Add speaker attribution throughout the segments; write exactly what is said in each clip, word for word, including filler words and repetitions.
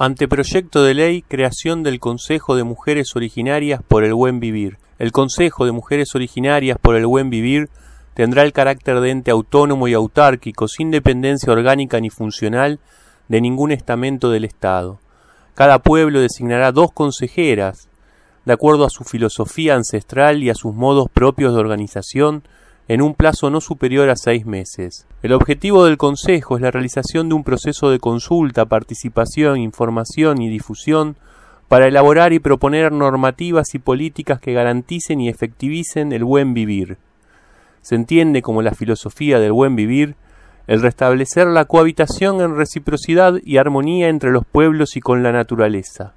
Speaker 1: Anteproyecto de ley, creación del Consejo de Mujeres Originarias por el Buen Vivir. El Consejo de Mujeres Originarias por el Buen Vivir tendrá el carácter de ente autónomo y autárquico, sin dependencia orgánica ni funcional de ningún estamento del Estado. Cada pueblo designará dos consejeras, de acuerdo a su filosofía ancestral y a sus modos propios de organización, en un plazo no superior a seis meses. El objetivo del Consejo es la realización de un proceso de consulta, participación, información y difusión para elaborar y proponer normativas y políticas que garanticen y efectivicen el buen vivir. Se entiende como la filosofía del buen vivir el restablecer la cohabitación en reciprocidad y armonía entre los pueblos y con la naturaleza.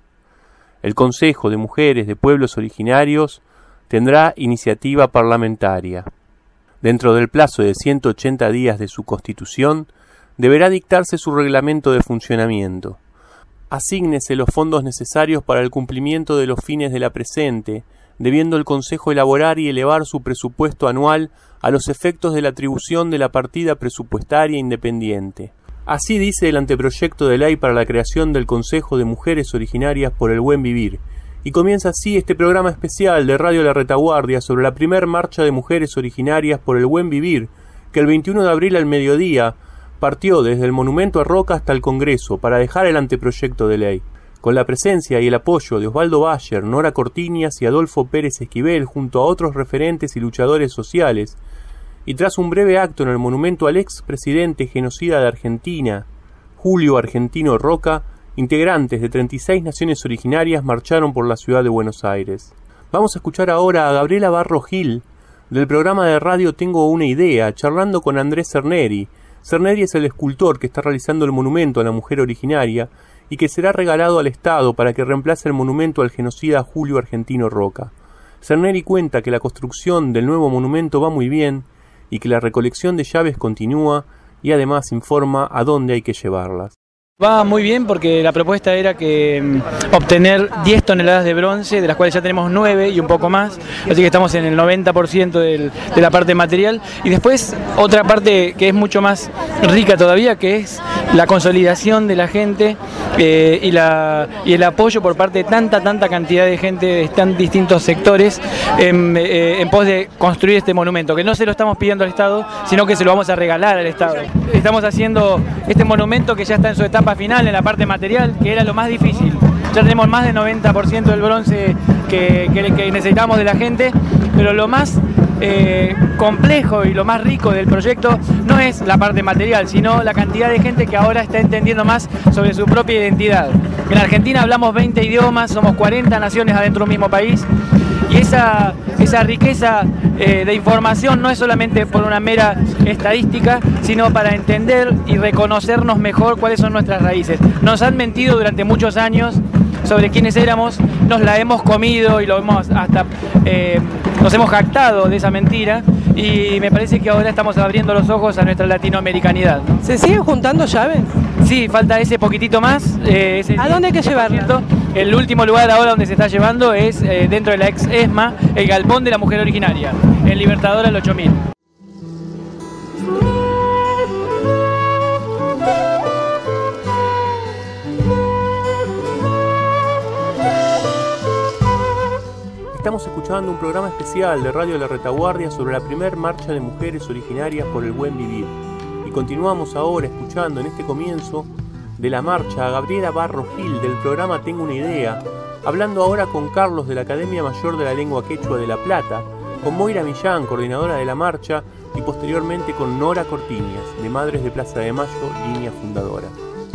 Speaker 1: El Consejo de Mujeres de Pueblos Originarios tendrá iniciativa parlamentaria. Dentro del plazo de ciento ochenta días de su constitución, deberá dictarse su reglamento de funcionamiento. Asígnese los fondos necesarios para el cumplimiento de los fines de la presente, debiendo el Consejo elaborar y elevar su presupuesto anual a los efectos de la atribución de la partida presupuestaria independiente. Así dice el anteproyecto de ley para la creación del Consejo de Mujeres Originarias por el Buen Vivir, y comienza así este programa especial de Radio La Retaguardia sobre la primer marcha de mujeres originarias por el buen vivir, que el veintiuno de abril al mediodía partió desde el Monumento a Roca hasta el Congreso para dejar el anteproyecto de ley. Con la presencia y el apoyo de Osvaldo Bayer, Nora Cortiñas y Adolfo Pérez Esquivel, junto a otros referentes y luchadores sociales, y tras un breve acto en el monumento al ex presidente genocida de Argentina, Julio Argentino Roca, integrantes de treinta y seis naciones originarias marcharon por la ciudad de Buenos Aires. Vamos a escuchar ahora a Gabriela Barro Gil, del programa de radio Tengo una idea, charlando con Andrés Cerneri. Cerneri es el escultor que está realizando el monumento a la mujer originaria y que será regalado al Estado para que reemplace el monumento al genocida Julio Argentino Roca. Cerneri cuenta que la construcción del nuevo monumento va muy bien y que la recolección de llaves continúa, y además informa a dónde hay que llevarlas.
Speaker 2: Va muy bien porque la propuesta era que um, obtener diez toneladas de bronce, de las cuales ya tenemos nueve y un poco más, así que estamos en el noventa por ciento del, de la parte material, y después otra parte que es mucho más rica todavía, que es la consolidación de la gente eh, y, la, y el apoyo por parte de tanta, tanta cantidad de gente de tan distintos sectores en, eh, en pos de construir este monumento, que no se lo estamos pidiendo al Estado, sino que se lo vamos a regalar al Estado. Estamos haciendo este monumento que ya está en su etapa final en la parte material, que era lo más difícil. Ya tenemos más del noventa por ciento del bronce que, que, que necesitamos de la gente, pero lo más eh, complejo y lo más rico del proyecto no es la parte material, sino la cantidad de gente que ahora está entendiendo más sobre su propia identidad. En Argentina hablamos veinte idiomas, somos cuarenta naciones adentro de un mismo país, y esa, esa riqueza eh, de información no es solamente por una mera estadística, sino para entender y reconocernos mejor cuáles son nuestras raíces. Nos han mentido durante muchos años sobre quiénes éramos, nos la hemos comido y lo hemos hasta eh, nos hemos jactado de esa mentira, y me parece que ahora estamos abriendo los ojos a nuestra latinoamericanidad.
Speaker 3: ¿Se siguen juntando llaves?
Speaker 2: Sí, falta ese poquitito más. Eh, ese
Speaker 3: ¿A dónde hay que llevarlo?
Speaker 2: El último lugar ahora donde se está llevando es eh, dentro de la ex ESMA, el Galpón de la Mujer Originaria, en Libertador al ocho mil.
Speaker 1: Estamos escuchando un programa especial de Radio La Retaguardia sobre la primer marcha de mujeres originarias por el buen vivir. Y continuamos ahora escuchando en este comienzo de la marcha a Gabriela Barro Gil del programa Tengo una idea, hablando ahora con Carlos de la Academia Mayor de la Lengua Quechua de La Plata, con Moira Millán, coordinadora de la marcha, y posteriormente con Nora Cortiñas, de Madres de Plaza de Mayo, línea fundadora.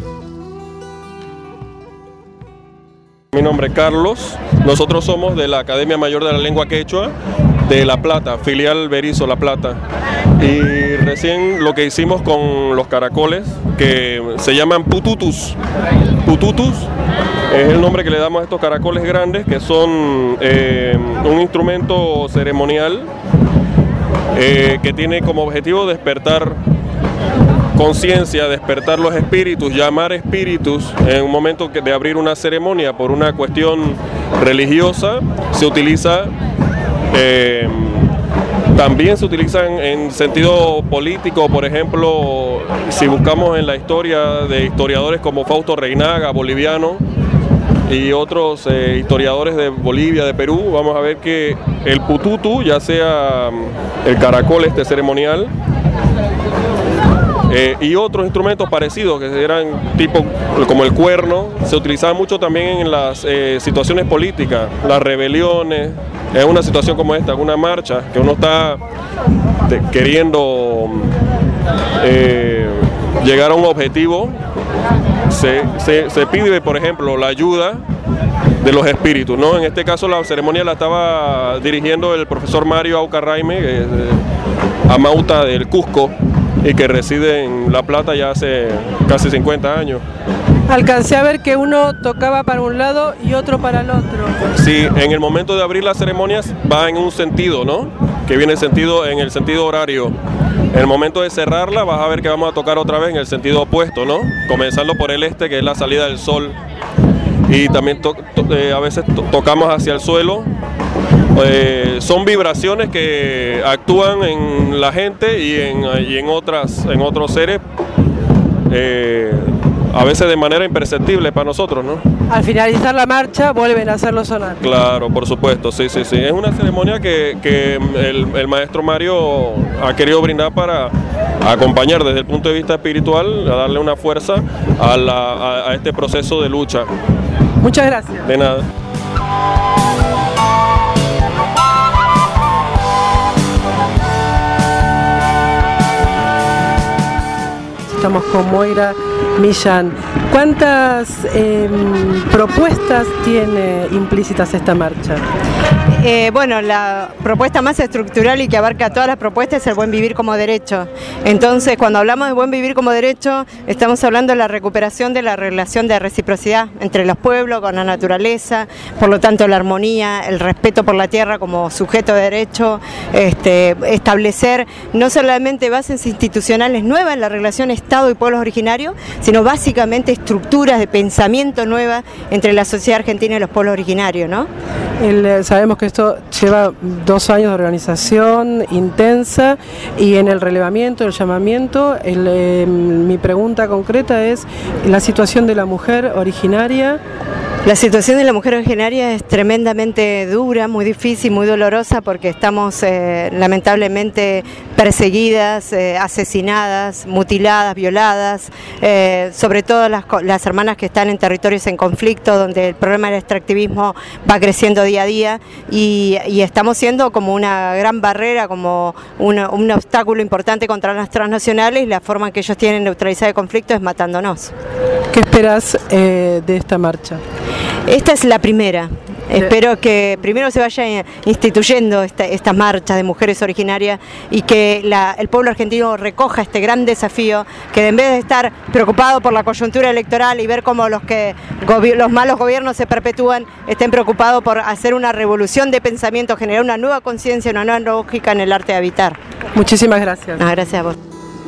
Speaker 4: Mi nombre es Carlos, nosotros somos de la Academia Mayor de la Lengua Quechua de La Plata, filial Berizo La Plata, y recién lo que hicimos con los caracoles, que se llaman pututus. Pututus es el nombre que le damos a estos caracoles grandes, que son eh, un instrumento ceremonial eh, que tiene como objetivo despertar conciencia, despertar los espíritus, llamar espíritus en un momento de abrir una ceremonia por una cuestión religiosa. Se utiliza eh, también se utilizan en sentido político. Por ejemplo, si buscamos en la historia de historiadores como Fausto Reinaga, boliviano, y otros eh, historiadores de Bolivia, de Perú, vamos a ver que el pututu, ya sea el caracol este ceremonial, eh, y otros instrumentos parecidos que eran tipo como el cuerno, se utilizaban mucho también en las eh, situaciones políticas, las rebeliones. Es una situación como esta, una marcha que uno está de, queriendo eh, llegar a un objetivo. Se, se, se pide, por ejemplo, la ayuda de los espíritus, ¿no? En este caso la ceremonia la estaba dirigiendo el profesor Mario Aucarraime, eh, amauta del Cusco, y que reside en La Plata ya hace casi cincuenta años.
Speaker 3: Alcancé a ver que uno tocaba para un lado y otro para el otro.
Speaker 4: Sí, en el momento de abrir las ceremonias va en un sentido, ¿no? Que viene sentido, en el sentido horario. En el momento de cerrarla vas a ver que vamos a tocar otra vez en el sentido opuesto, ¿no? Comenzando por el este, que es la salida del sol. Y también to to eh, a veces to tocamos hacia el suelo. Eh, son vibraciones que actúan en la gente y en, y en, otras, en otros seres, eh, a veces de manera imperceptible para nosotros, ¿no?
Speaker 3: Al finalizar la marcha vuelven a hacerlo sonar.
Speaker 4: Claro, por supuesto, sí, sí, sí. Es una ceremonia que, que el, el maestro Mario ha querido brindar para acompañar desde el punto de vista espiritual, a darle una fuerza a, la, a, a este proceso de lucha.
Speaker 3: Muchas gracias.
Speaker 4: De nada.
Speaker 3: Estamos con Moira Millán. ¿Cuántas eh, propuestas tiene implícitas esta marcha?
Speaker 5: Eh, bueno, la propuesta más estructural y que abarca todas las propuestas es el buen vivir como derecho. Entonces, cuando hablamos de buen vivir como derecho, estamos hablando de la recuperación de la relación de reciprocidad entre los pueblos, con la naturaleza, por lo tanto la armonía, el respeto por la tierra como sujeto de derecho, este, establecer no solamente bases institucionales nuevas en la relación Estado y pueblos originarios, sino básicamente estructuras de pensamiento nuevas entre la sociedad argentina y los pueblos originarios, ¿no?
Speaker 3: El, sabemos que esto lleva dos años de organización intensa y en el relevamiento, el llamamiento, el, eh, mi pregunta concreta es la situación de la mujer originaria.
Speaker 5: La situación de la mujer originaria es tremendamente dura, muy difícil, muy dolorosa porque estamos eh, lamentablemente perseguidas, eh, asesinadas, mutiladas, violadas, eh, sobre todo las, las hermanas que están en territorios en conflicto donde el problema del extractivismo va creciendo día a día y, y estamos siendo como una gran barrera, como una, un obstáculo importante contra las transnacionales y la forma en que ellos tienen neutralizar el conflicto es matándonos.
Speaker 3: ¿Qué esperas eh, de esta marcha?
Speaker 5: Esta es la primera. Espero que primero se vaya instituyendo esta, esta marcha de mujeres originarias y que la, el pueblo argentino recoja este gran desafío, que en vez de estar preocupado por la coyuntura electoral y ver cómo los, que, los malos gobiernos se perpetúan, estén preocupados por hacer una revolución de pensamiento, generar una nueva conciencia, una nueva lógica en el arte de habitar.
Speaker 3: Muchísimas gracias.
Speaker 5: Ah, gracias a vos.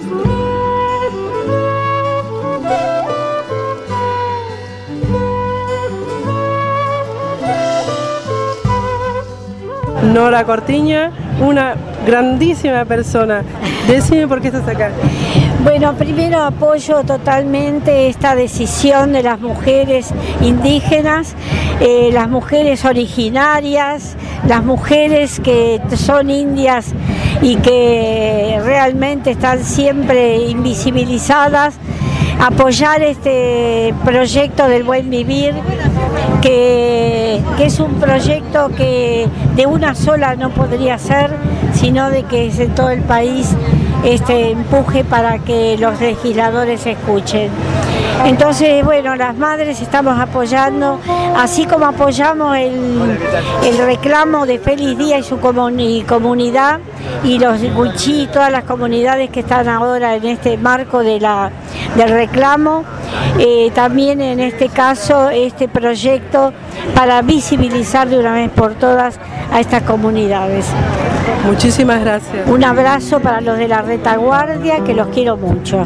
Speaker 3: Nora Cortiña, una grandísima persona. Decime por qué estás acá.
Speaker 6: Bueno, primero apoyo totalmente esta decisión de las mujeres indígenas, eh, las mujeres originarias, las mujeres que son indias y que realmente están siempre invisibilizadas. Apoyar este proyecto del buen vivir, que, que es un proyecto que de una sola no podría ser, sino de que es en todo el país este empuje para que los legisladores escuchen. Entonces, bueno, las madres estamos apoyando, así como apoyamos el, el reclamo de Feliz Día y su comuni, comunidad, y los Wichí y todas las comunidades que están ahora en este marco de la, del reclamo, eh, también en este caso este proyecto para visibilizar de una vez por todas a estas comunidades.
Speaker 3: Muchísimas gracias.
Speaker 6: Un abrazo para los de la retaguardia, que los quiero mucho.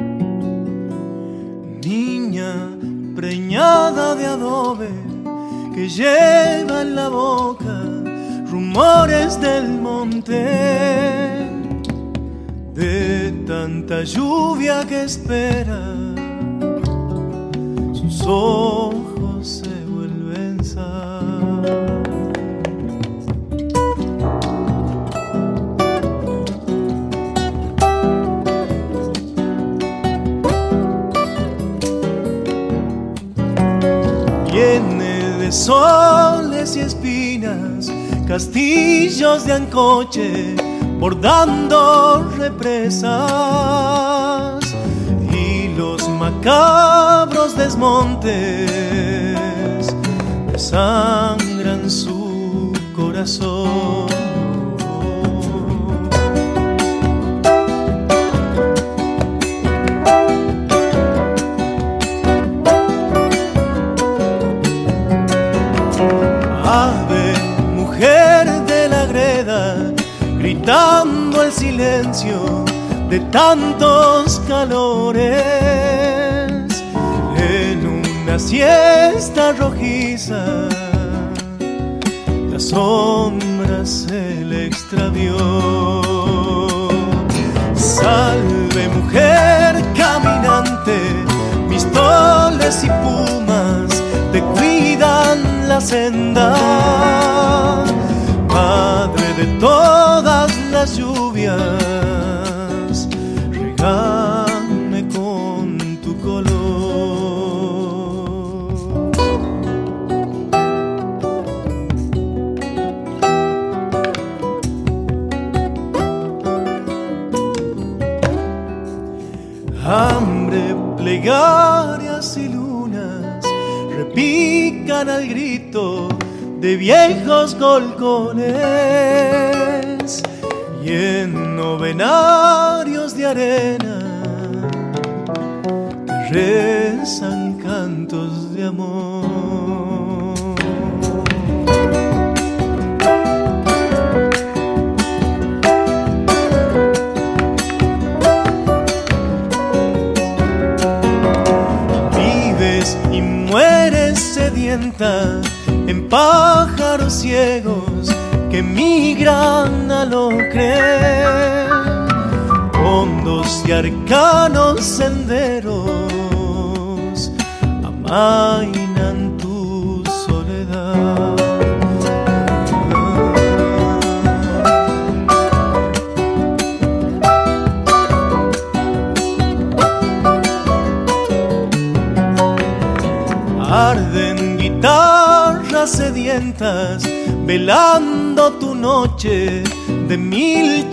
Speaker 7: Niña preñada de adobe, que lleva en la boca rumores del monte, de tanta lluvia que espera, sus ojos se vuelven sal. Viene de soles y espinas, castillos de ancoche, bordando represas, y los macabros desmontes desangran su corazón. Ave, mujer de la greda, gritando el silencio de tantos calores, en una siesta rojiza la sombra se le extravió. Salve, mujer caminante, pistoles y pumas te cuidan la senda. Madre de todas las lluvias, regame con tu color. Hambre, plegarias y lunas repican al grito de viejos golcones, y en novenarios de arena te rezan cantos de amor. Vives y mueres sedienta en pájaros ciegos que migran a lo creer, hondos y arcanos senderos amainan tu soledad. Arden guitarras sedientas velando tu noche de mil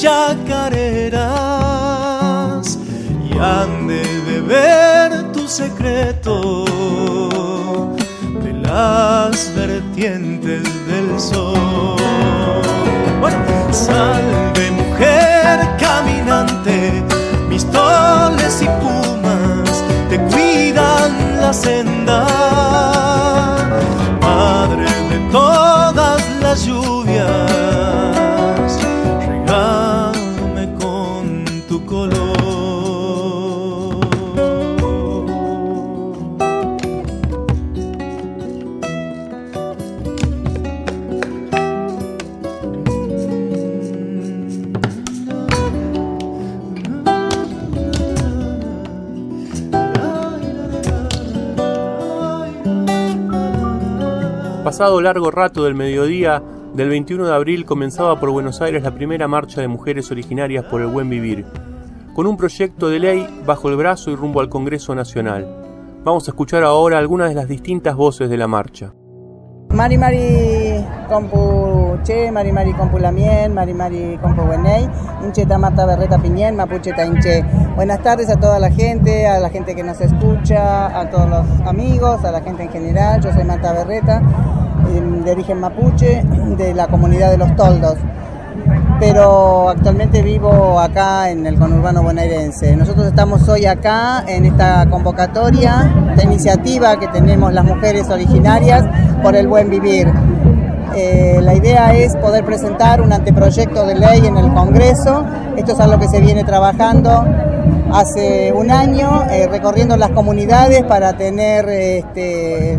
Speaker 7: chacareras, y han de beber tu secreto de las vertientes del sol. Bueno, salve, mujer caminante, pistoles y pumas te cuidan la senda. Madre de todas las lluvias, regame con tu color.
Speaker 1: Pasado largo rato del mediodía del veintiuno de abril comenzaba por Buenos Aires la primera marcha de mujeres originarias por el buen vivir, con un proyecto de ley bajo el brazo y rumbo al Congreso Nacional. Vamos a escuchar ahora algunas de las distintas voces de la marcha.
Speaker 8: Mari Mari Compu Che, Mari Mari Compu Lamien, Mari Mari Compu Bueney, Incheta Marta Berreta Piñén, Mapucheta Inche. Buenas tardes a toda la gente, a la gente que nos escucha, a todos los amigos, a la gente en general. Yo soy Marta Berreta, de origen mapuche, de la comunidad de Los Toldos, pero actualmente vivo acá en el conurbano bonaerense. Nosotros estamos hoy acá en esta convocatoria, esta iniciativa que tenemos las mujeres originarias por el buen vivir. Eh, la idea es poder presentar un anteproyecto de ley en el Congreso. Esto es algo que se viene trabajando hace un año, eh, recorriendo las comunidades para tener este,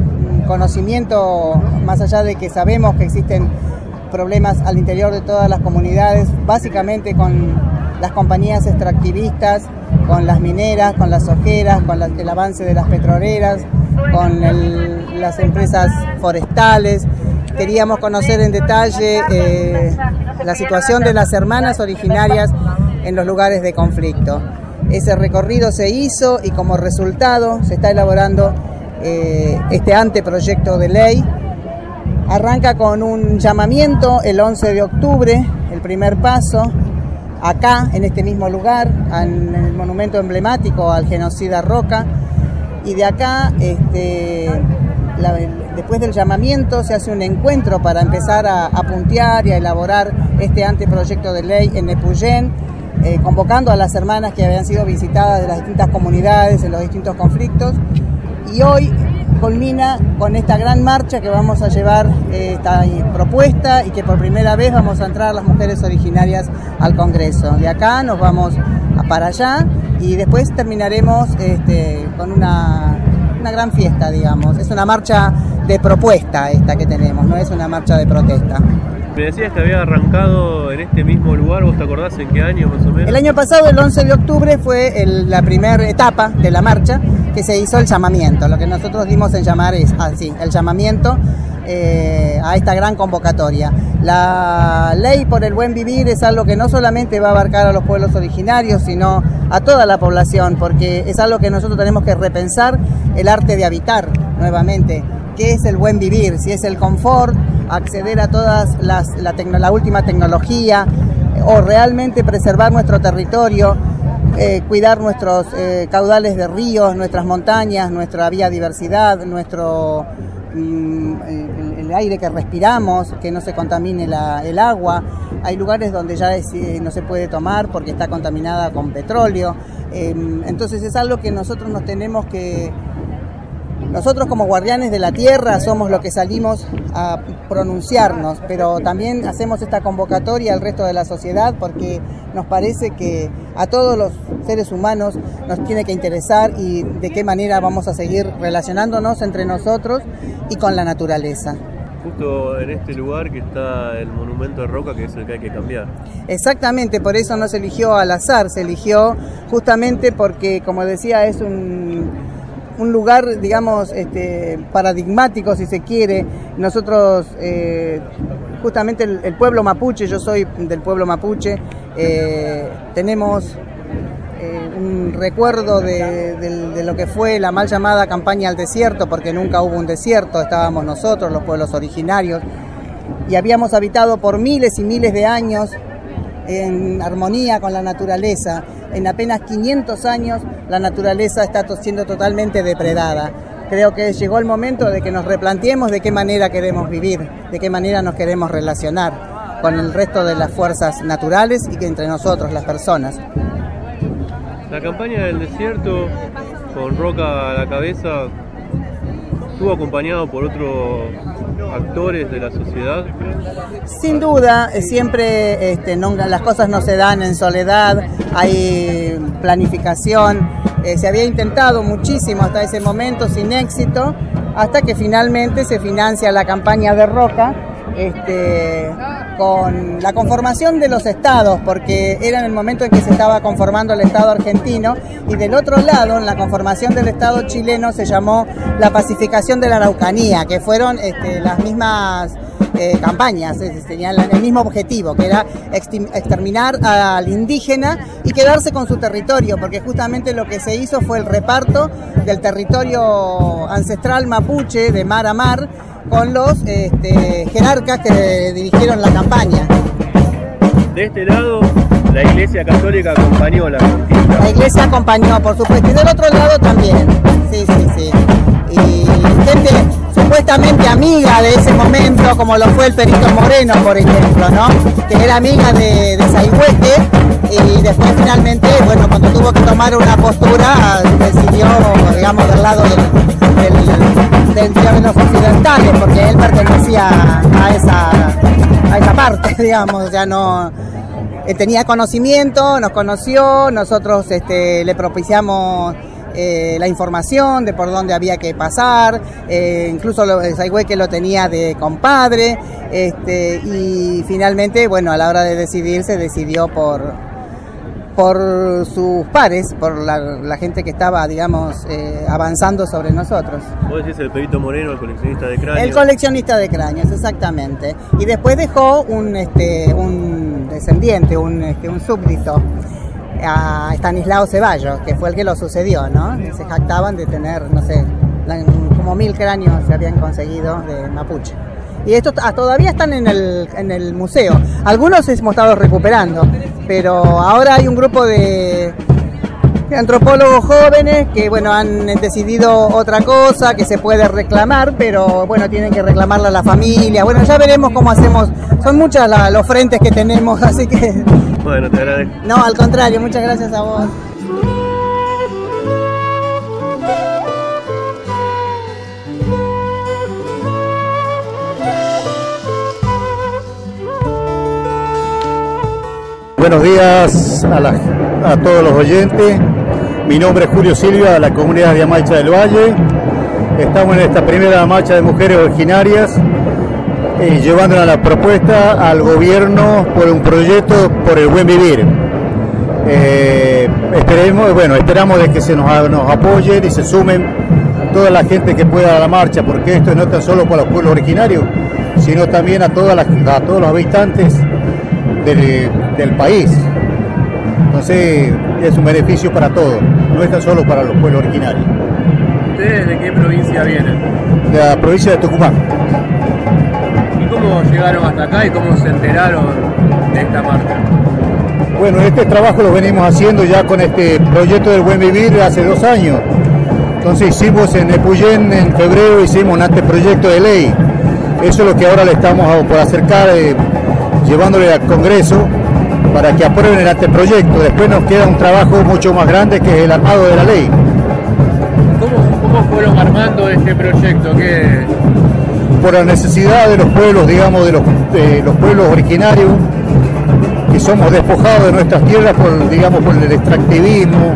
Speaker 8: conocimiento, más allá de que sabemos que existen problemas al interior de todas las comunidades, básicamente con las compañías extractivistas, con las mineras, con las sojeras, con la, el avance de las petroleras, con el, las empresas forestales. Queríamos conocer en detalle eh, la situación de las hermanas originarias en los lugares de conflicto. Ese recorrido se hizo y como resultado se está elaborando eh, este anteproyecto de ley. Arranca con un llamamiento el once de octubre, el primer paso, acá, en este mismo lugar, en el monumento emblemático al genocida Roca, y de acá, este, la, después del llamamiento, se hace un encuentro para empezar a, a puntear y a elaborar este anteproyecto de ley en Epuyén, eh, convocando a las hermanas que habían sido visitadas de las distintas comunidades en los distintos conflictos, y hoy culmina con esta gran marcha que vamos a llevar eh, esta propuesta y que por primera vez vamos a entrar las mujeres originarias al Congreso. De acá nos vamos a para allá y después terminaremos este, con una, una gran fiesta, digamos. Es una marcha de propuesta esta que tenemos, no es una marcha de protesta.
Speaker 1: Me decías que había arrancado en este mismo lugar, ¿vos te acordás en qué año más o menos?
Speaker 8: El año pasado, el once de octubre, fue el, la primera etapa de la marcha que se hizo el llamamiento. Lo que nosotros dimos en llamar es así, el llamamiento eh, a esta gran convocatoria. La ley por el buen vivir es algo que no solamente va a abarcar a los pueblos originarios, sino a toda la población, porque es algo que nosotros tenemos que repensar el arte de habitar nuevamente. ¿Qué es el buen vivir? Si es el confort, acceder a todas las, la, tecno, la última tecnología, o realmente preservar nuestro territorio, eh, cuidar nuestros eh, caudales de ríos, nuestras montañas, nuestra biodiversidad, nuestro mm, el, el aire que respiramos, que no se contamine la, el agua. Hay lugares donde ya es, eh, no se puede tomar porque está contaminada con petróleo. Eh, entonces es algo que nosotros nos tenemos que... Nosotros como guardianes de la tierra somos los que salimos a pronunciarnos, pero también hacemos esta convocatoria al resto de la sociedad porque nos parece que a todos los seres humanos nos tiene que interesar y de qué manera vamos a seguir relacionándonos entre nosotros y con la naturaleza.
Speaker 1: Justo en este lugar que está el monumento de Roca, que es el que hay que cambiar.
Speaker 8: Exactamente, por eso no se eligió al azar, se eligió justamente porque, como decía, es un... un lugar, digamos, este, paradigmático, si se quiere. Nosotros, eh, justamente el, el pueblo mapuche, yo soy del pueblo mapuche, eh, tenemos eh, un recuerdo de, de, de lo que fue la mal llamada campaña al desierto, porque nunca hubo un desierto, estábamos nosotros, los pueblos originarios, y habíamos habitado por miles y miles de años en armonía con la naturaleza. En apenas quinientos años la naturaleza está siendo totalmente depredada. Creo que llegó el momento de que nos replanteemos de qué manera queremos vivir, de qué manera nos queremos relacionar con el resto de las fuerzas naturales y que entre nosotros, las personas.
Speaker 1: La campaña del desierto, con Roca a la cabeza, estuvo acompañado por otros actores de la sociedad.
Speaker 8: Sin duda, siempre este, no, las cosas no se dan en soledad, hay planificación, eh, se había intentado muchísimo hasta ese momento sin éxito, hasta que finalmente se financia la campaña de Roca este, con la conformación de los estados, porque era en el momento en que se estaba conformando el estado argentino, y del otro lado, en la conformación del estado chileno, se llamó la pacificación de la Araucanía, que fueron este, las mismas eh, campañas, tenían el mismo objetivo, que era exterminar al indígena y quedarse con su territorio, porque justamente lo que se hizo fue el reparto del territorio ancestral mapuche de mar a mar, con los este, jerarcas que dirigieron la campaña.
Speaker 1: De este lado, la Iglesia Católica acompañó la conquista.
Speaker 8: La Iglesia acompañó, por supuesto, y del otro lado también. Sí, sí, sí. Y gente supuestamente amiga de ese momento, como lo fue el Perito Moreno, por ejemplo, ¿no? Que era amiga de, de Saigüete, y después finalmente, bueno, cuando tuvo que tomar una postura, decidió, digamos, del lado del, del, del, de los occidentales, porque él pertenecía a esa, a esa parte, digamos, ya no... Él tenía conocimiento, nos conoció, nosotros este, le propiciamos eh, la información de por dónde había que pasar, eh, incluso lo, el Saigüe lo tenía de compadre, este, y finalmente, bueno, a la hora de decidir se decidió por... por sus pares, por la, la gente que estaba, digamos, eh, avanzando sobre nosotros.
Speaker 1: ¿Vos decís el Perito Moreno, el coleccionista de cráneos?
Speaker 8: El coleccionista de cráneos, exactamente. Y después dejó un, este, un descendiente, un, este, un súbdito, a Estanislao Ceballos, que fue el que lo sucedió, ¿no? Se jactaban de tener, no sé, como mil cráneos se habían conseguido de mapuche. Y estos todavía están en el, en el museo. Algunos hemos estado recuperando, pero ahora hay un grupo de, de antropólogos jóvenes que, bueno, han decidido otra cosa, que se puede reclamar, pero bueno, tienen que reclamarla a la familia. Bueno, ya veremos cómo hacemos. Son muchas la, los frentes que tenemos, así que...
Speaker 1: Bueno, te agradezco.
Speaker 8: No, al contrario, muchas gracias a vos.
Speaker 9: Buenos días a, la, a todos los oyentes. Mi nombre es Julio Silva, de la comunidad de Amaicha del Valle. Estamos en esta primera marcha de mujeres originarias, eh, llevando la propuesta al gobierno por un proyecto por el buen vivir. Eh, esperemos, bueno, esperamos de que se nos, nos apoyen y se sumen toda la gente que pueda a la marcha, porque esto no es tan solo para los pueblos originarios, sino también a, todas las, a todos los habitantes Del, del país. Entonces es un beneficio para todos, no es tan solo para los pueblos originarios.
Speaker 1: ¿Ustedes de qué provincia vienen?
Speaker 9: De la provincia de Tucumán.
Speaker 1: ¿Y cómo llegaron hasta acá y cómo se enteraron de esta marcha?
Speaker 9: Bueno, este trabajo lo venimos haciendo ya con este proyecto del buen vivir hace dos años. Entonces hicimos en Epuyén, en febrero, hicimos un anteproyecto de ley. Eso es lo que ahora le estamos por acercar, eh, llevándole al Congreso para que aprueben el anteproyecto. Después nos queda un trabajo mucho más grande, que es el armado de la ley.
Speaker 1: ¿Cómo, cómo fueron armando este proyecto? ¿Qué?
Speaker 9: Por la necesidad de los pueblos, digamos, de los, de los pueblos originarios, que somos despojados de nuestras tierras por, digamos, por el extractivismo,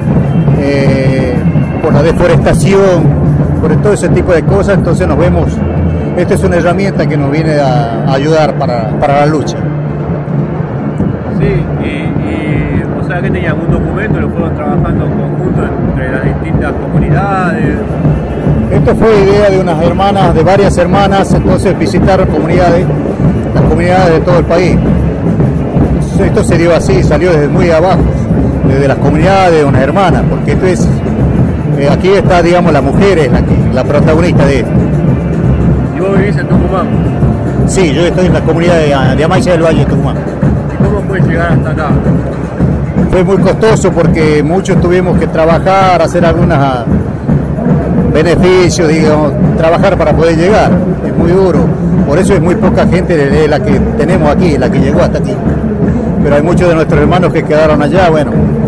Speaker 9: eh, por la deforestación, por todo ese tipo de cosas. Entonces nos vemos, esta es una herramienta que nos viene a ayudar para, para la lucha.
Speaker 1: Sí, y, y o sea que tenían un documento, lo fueron trabajando en conjunto entre las distintas comunidades.
Speaker 9: Esto fue idea de unas hermanas, de varias hermanas, entonces visitaron comunidades, las comunidades de todo el país. Esto se dio así, salió desde muy abajo, desde las comunidades de unas hermanas, porque esto es, eh, aquí está, digamos, la mujer es la, que, la protagonista de esto.
Speaker 1: ¿Y vos vivís en Tucumán?
Speaker 9: Sí, yo estoy en la comunidad de, de Amaicha del Valle, Tucumán.
Speaker 1: ¿Y cómo fue llegar hasta acá?
Speaker 9: Fue muy costoso porque muchos tuvimos que trabajar, hacer algunos beneficios, digamos, trabajar para poder llegar. Es muy duro, por eso es muy poca gente de la que tenemos aquí, la que llegó hasta aquí. Pero hay muchos de nuestros hermanos que quedaron allá, bueno,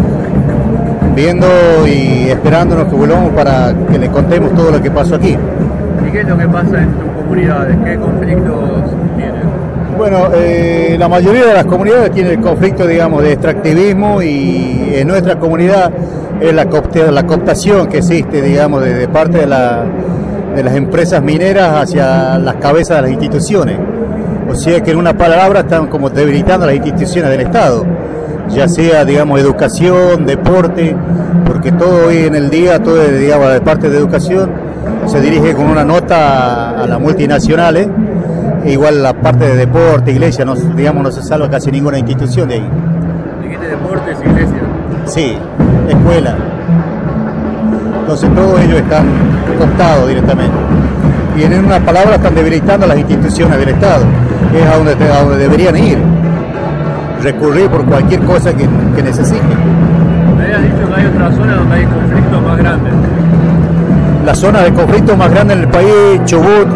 Speaker 9: viendo y esperándonos que volvamos para que les contemos todo lo que pasó aquí.
Speaker 1: ¿Y qué es lo que pasa en tus comunidades? ¿Qué conflictos tienen?
Speaker 9: Bueno, eh, la mayoría de las comunidades tienen el conflicto, digamos, de extractivismo, y en nuestra comunidad es la, copte, la cooptación que existe, digamos, de, de parte de, la, de las empresas mineras hacia las cabezas de las instituciones. O sea que en una palabra están como debilitando las instituciones del Estado, ya sea, digamos, educación, deporte, porque todo hoy en el día, todo, digamos, de parte de educación, se dirige con una nota a, a las multinacionales. Igual la parte de deporte, iglesia, no, digamos, no se salva casi ninguna institución de ahí.
Speaker 1: ¿Dijiste deportes, iglesia?
Speaker 9: Sí, escuela. Entonces todos ellos están cooptados directamente. Y en una palabra están debilitando las instituciones del Estado, que es a donde, a donde deberían ir. Recurrir por cualquier cosa que, que necesiten.
Speaker 1: Me habías dicho que hay otra zona donde hay conflictos más grandes.
Speaker 9: La zona de conflicto más grande en el país, Chubut,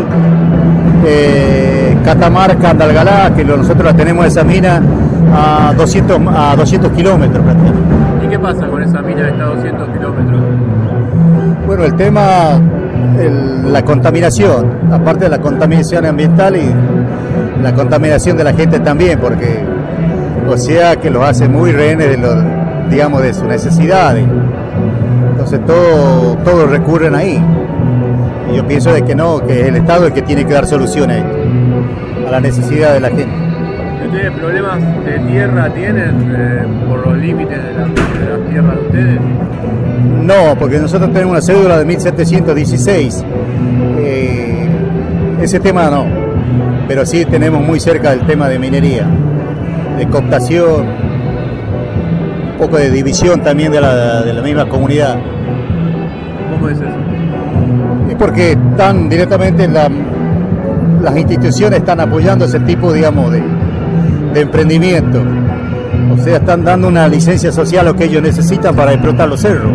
Speaker 9: eh, Catamarca, Andalgalá, que nosotros la tenemos esa mina a doscientos, a doscientos kilómetros prácticamente.
Speaker 1: ¿Y qué pasa con esa mina que está a doscientos kilómetros?
Speaker 9: Bueno, el tema, el, la contaminación, aparte de la contaminación ambiental y la contaminación de la gente también, porque, o sea, que los hace muy rehenes de los, digamos, de sus necesidades. Entonces todo, todo recurren ahí. Y yo pienso de que no, que es el Estado el que tiene que dar soluciones a esto, a la necesidad de la gente.
Speaker 1: ¿Ustedes problemas de tierra tienen eh, por los límites de la, de la tierra de ustedes?
Speaker 9: No, porque nosotros tenemos una cédula de mil setecientos dieciséis. Eh, ese tema no, pero sí tenemos muy cerca el tema de minería, de cooptación, un poco de división también de la, de la misma comunidad.
Speaker 1: ¿Cómo es eso?
Speaker 9: Es porque están directamente la, las instituciones están apoyando ese tipo, digamos, de, de emprendimiento. O sea, están dando una licencia social a lo que ellos necesitan para explotar los cerros.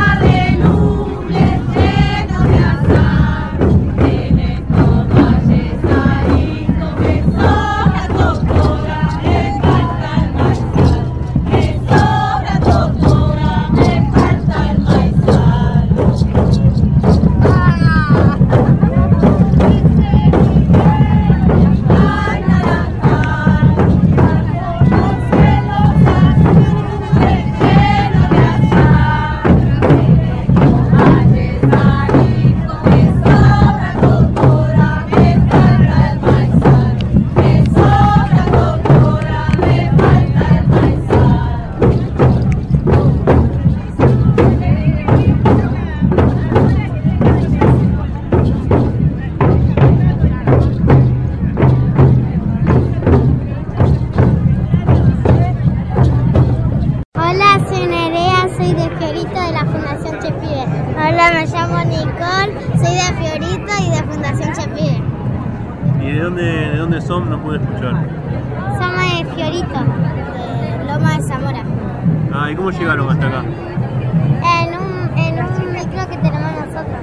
Speaker 10: Hola, me llamo Nicole, soy de Fiorito y de Fundación Chepibe.
Speaker 1: ¿Y de dónde, de dónde son? No pude escuchar.
Speaker 10: Somos de Fiorito, de Loma de Zamora.
Speaker 1: Ah, ¿y cómo llegaron hasta acá?
Speaker 10: En un, en un micro que tenemos nosotros.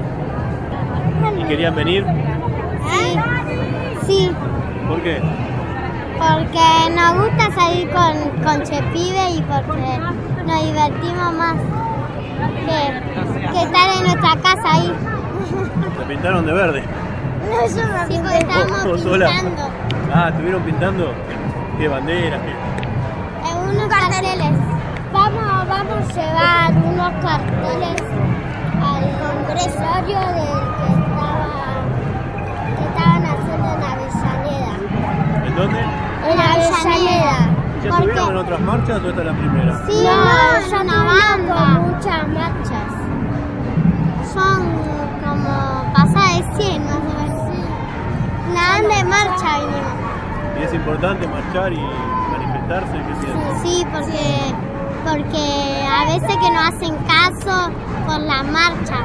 Speaker 1: ¿Y querían venir?
Speaker 10: Sí, sí.
Speaker 1: ¿Por qué?
Speaker 10: Porque nos gusta salir con, con Chepibe y porque nos divertimos más que, que estar en nuestra casa ahí.
Speaker 1: ¿Se pintaron de verde?
Speaker 10: No, yo me sí, porque estábamos pintando.
Speaker 1: Ah, ¿estuvieron pintando? ¿Qué banderas? ¿Qué?
Speaker 10: En unos carteles. Vamos, vamos a llevar unos carteles al congresario del que, estaba, que estaban haciendo en Avellaneda.
Speaker 1: ¿En dónde?
Speaker 10: En Avellaneda.
Speaker 1: ¿Ya estuvieron en otras marchas o esta es la primera?
Speaker 10: Sí, no, yo no banda. Muchas marchas. Son como pasadas de cien, más o menos. Una banda de marcha vinimos.
Speaker 1: ¿Y es importante marchar y manifestarse? ¿Qué sienten?
Speaker 10: Sí, porque, porque a veces que no hacen caso por la marcha.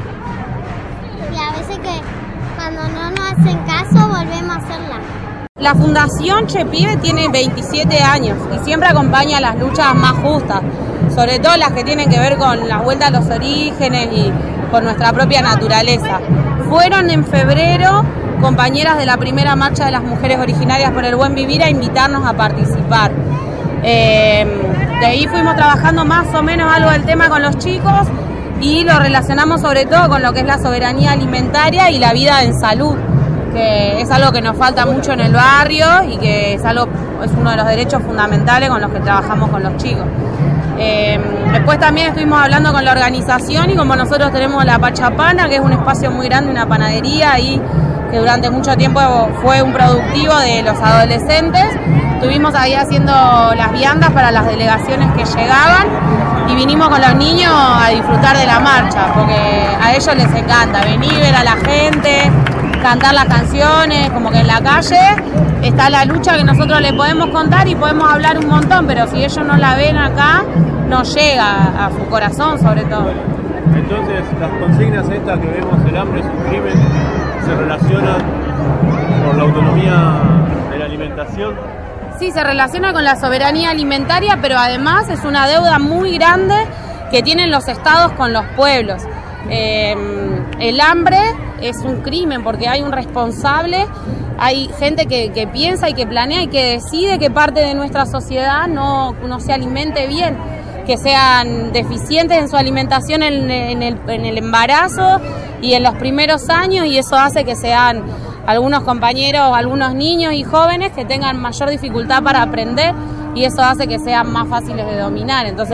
Speaker 10: Y a veces que cuando no nos hacen caso volvemos a hacerla.
Speaker 11: La Fundación Chepibe tiene veintisiete años y siempre acompaña las luchas más justas, sobre todo las que tienen que ver con la vuelta a los orígenes y con nuestra propia naturaleza. Fueron en febrero compañeras de la primera marcha de las mujeres originarias por el buen vivir a invitarnos a participar. Eh, de ahí fuimos trabajando más o menos algo del tema con los chicos y lo relacionamos sobre todo con lo que es la soberanía alimentaria y la vida en salud, que es algo que nos falta mucho en el barrio y que es algo, es uno de los derechos fundamentales con los que trabajamos con los chicos. Eh, después también estuvimos hablando con la organización y como nosotros tenemos la Pachapana, que es un espacio muy grande, una panadería y que durante mucho tiempo fue un productivo de los adolescentes, estuvimos ahí haciendo las viandas para las delegaciones que llegaban y vinimos con los niños a disfrutar de la marcha, porque a ellos les encanta venir, ver a la gente, cantar las canciones, como que en la calle está la lucha que nosotros le podemos contar y podemos hablar un montón, pero si ellos no la ven acá, no llega a su corazón sobre todo.
Speaker 1: Entonces, las consignas estas que vemos, el hambre es un crimen, se relacionan con la autonomía de la alimentación.
Speaker 11: Sí, se relaciona con la soberanía alimentaria, pero además es una deuda muy grande que tienen los estados con los pueblos. Eh, el hambre es un crimen porque hay un responsable, hay gente que, que piensa y que planea y que decide que parte de nuestra sociedad no, no se alimente bien, que sean deficientes en su alimentación en, en, el, en el embarazo y en los primeros años, y eso hace que sean algunos compañeros, algunos niños y jóvenes que tengan mayor dificultad para aprender y eso hace que sean más fáciles de dominar. Entonces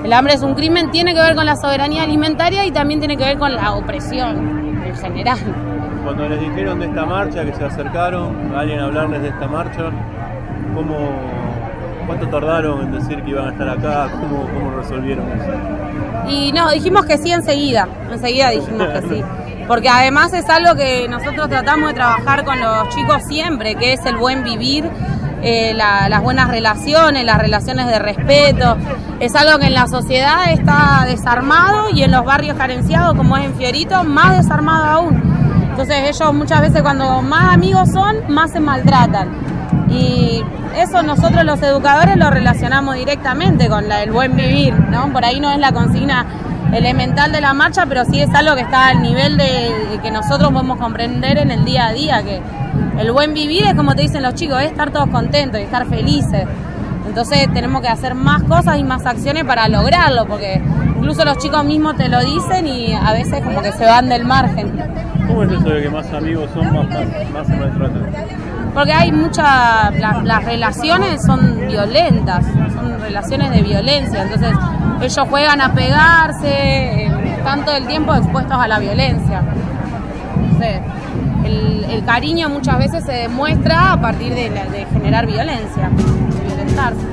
Speaker 11: El hambre es un crimen, tiene que ver con la soberanía alimentaria y también tiene que ver con la opresión en general.
Speaker 1: Cuando les dijeron de esta marcha, que se acercaron a alguien a hablarles de esta marcha, ¿cómo, ¿cuánto tardaron en decir que iban a estar acá? ¿Cómo, cómo resolvieron eso?
Speaker 11: Y no, dijimos que sí enseguida, enseguida dijimos que sí. Porque además es algo que nosotros tratamos de trabajar con los chicos siempre, que es el buen vivir, eh, la, las buenas relaciones, las relaciones de respeto. Es algo que en la sociedad está desarmado y en los barrios carenciados, como es en Fiorito, más desarmado aún. Entonces ellos muchas veces cuando más amigos son, más se maltratan. Y eso nosotros los educadores lo relacionamos directamente con la, el buen vivir, ¿no? Por ahí no es la consigna elemental de la marcha, pero sí es algo que está al nivel de, de que nosotros podemos comprender en el día a día, que el buen vivir es como te dicen los chicos, es estar todos contentos y estar felices. Entonces tenemos que hacer más cosas y más acciones para lograrlo, porque incluso los chicos mismos te lo dicen y a veces como que se van del margen.
Speaker 1: ¿Cómo es eso de que más amigos son, más, más se maltratan?
Speaker 11: Porque hay muchas, la, las relaciones son violentas, son relaciones de violencia, entonces ellos juegan a pegarse, eh, están todo el tiempo expuestos a la violencia. Entonces, el, el cariño muchas veces se demuestra a partir de, la, de generar violencia, de violentarse.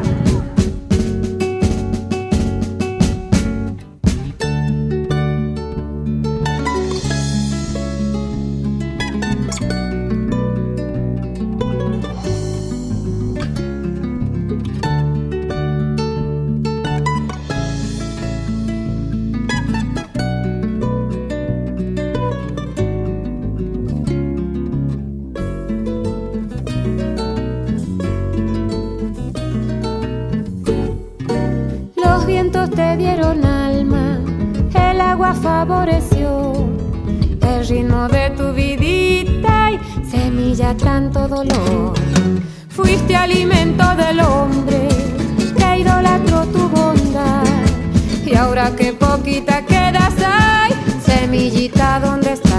Speaker 12: Te dieron alma, el agua favoreció el ritmo de tu vidita y semilla tanto dolor. Fuiste alimento del hombre que idolatró tu bondad y ahora que poquita quedas hay, semillita, ¿dónde estás?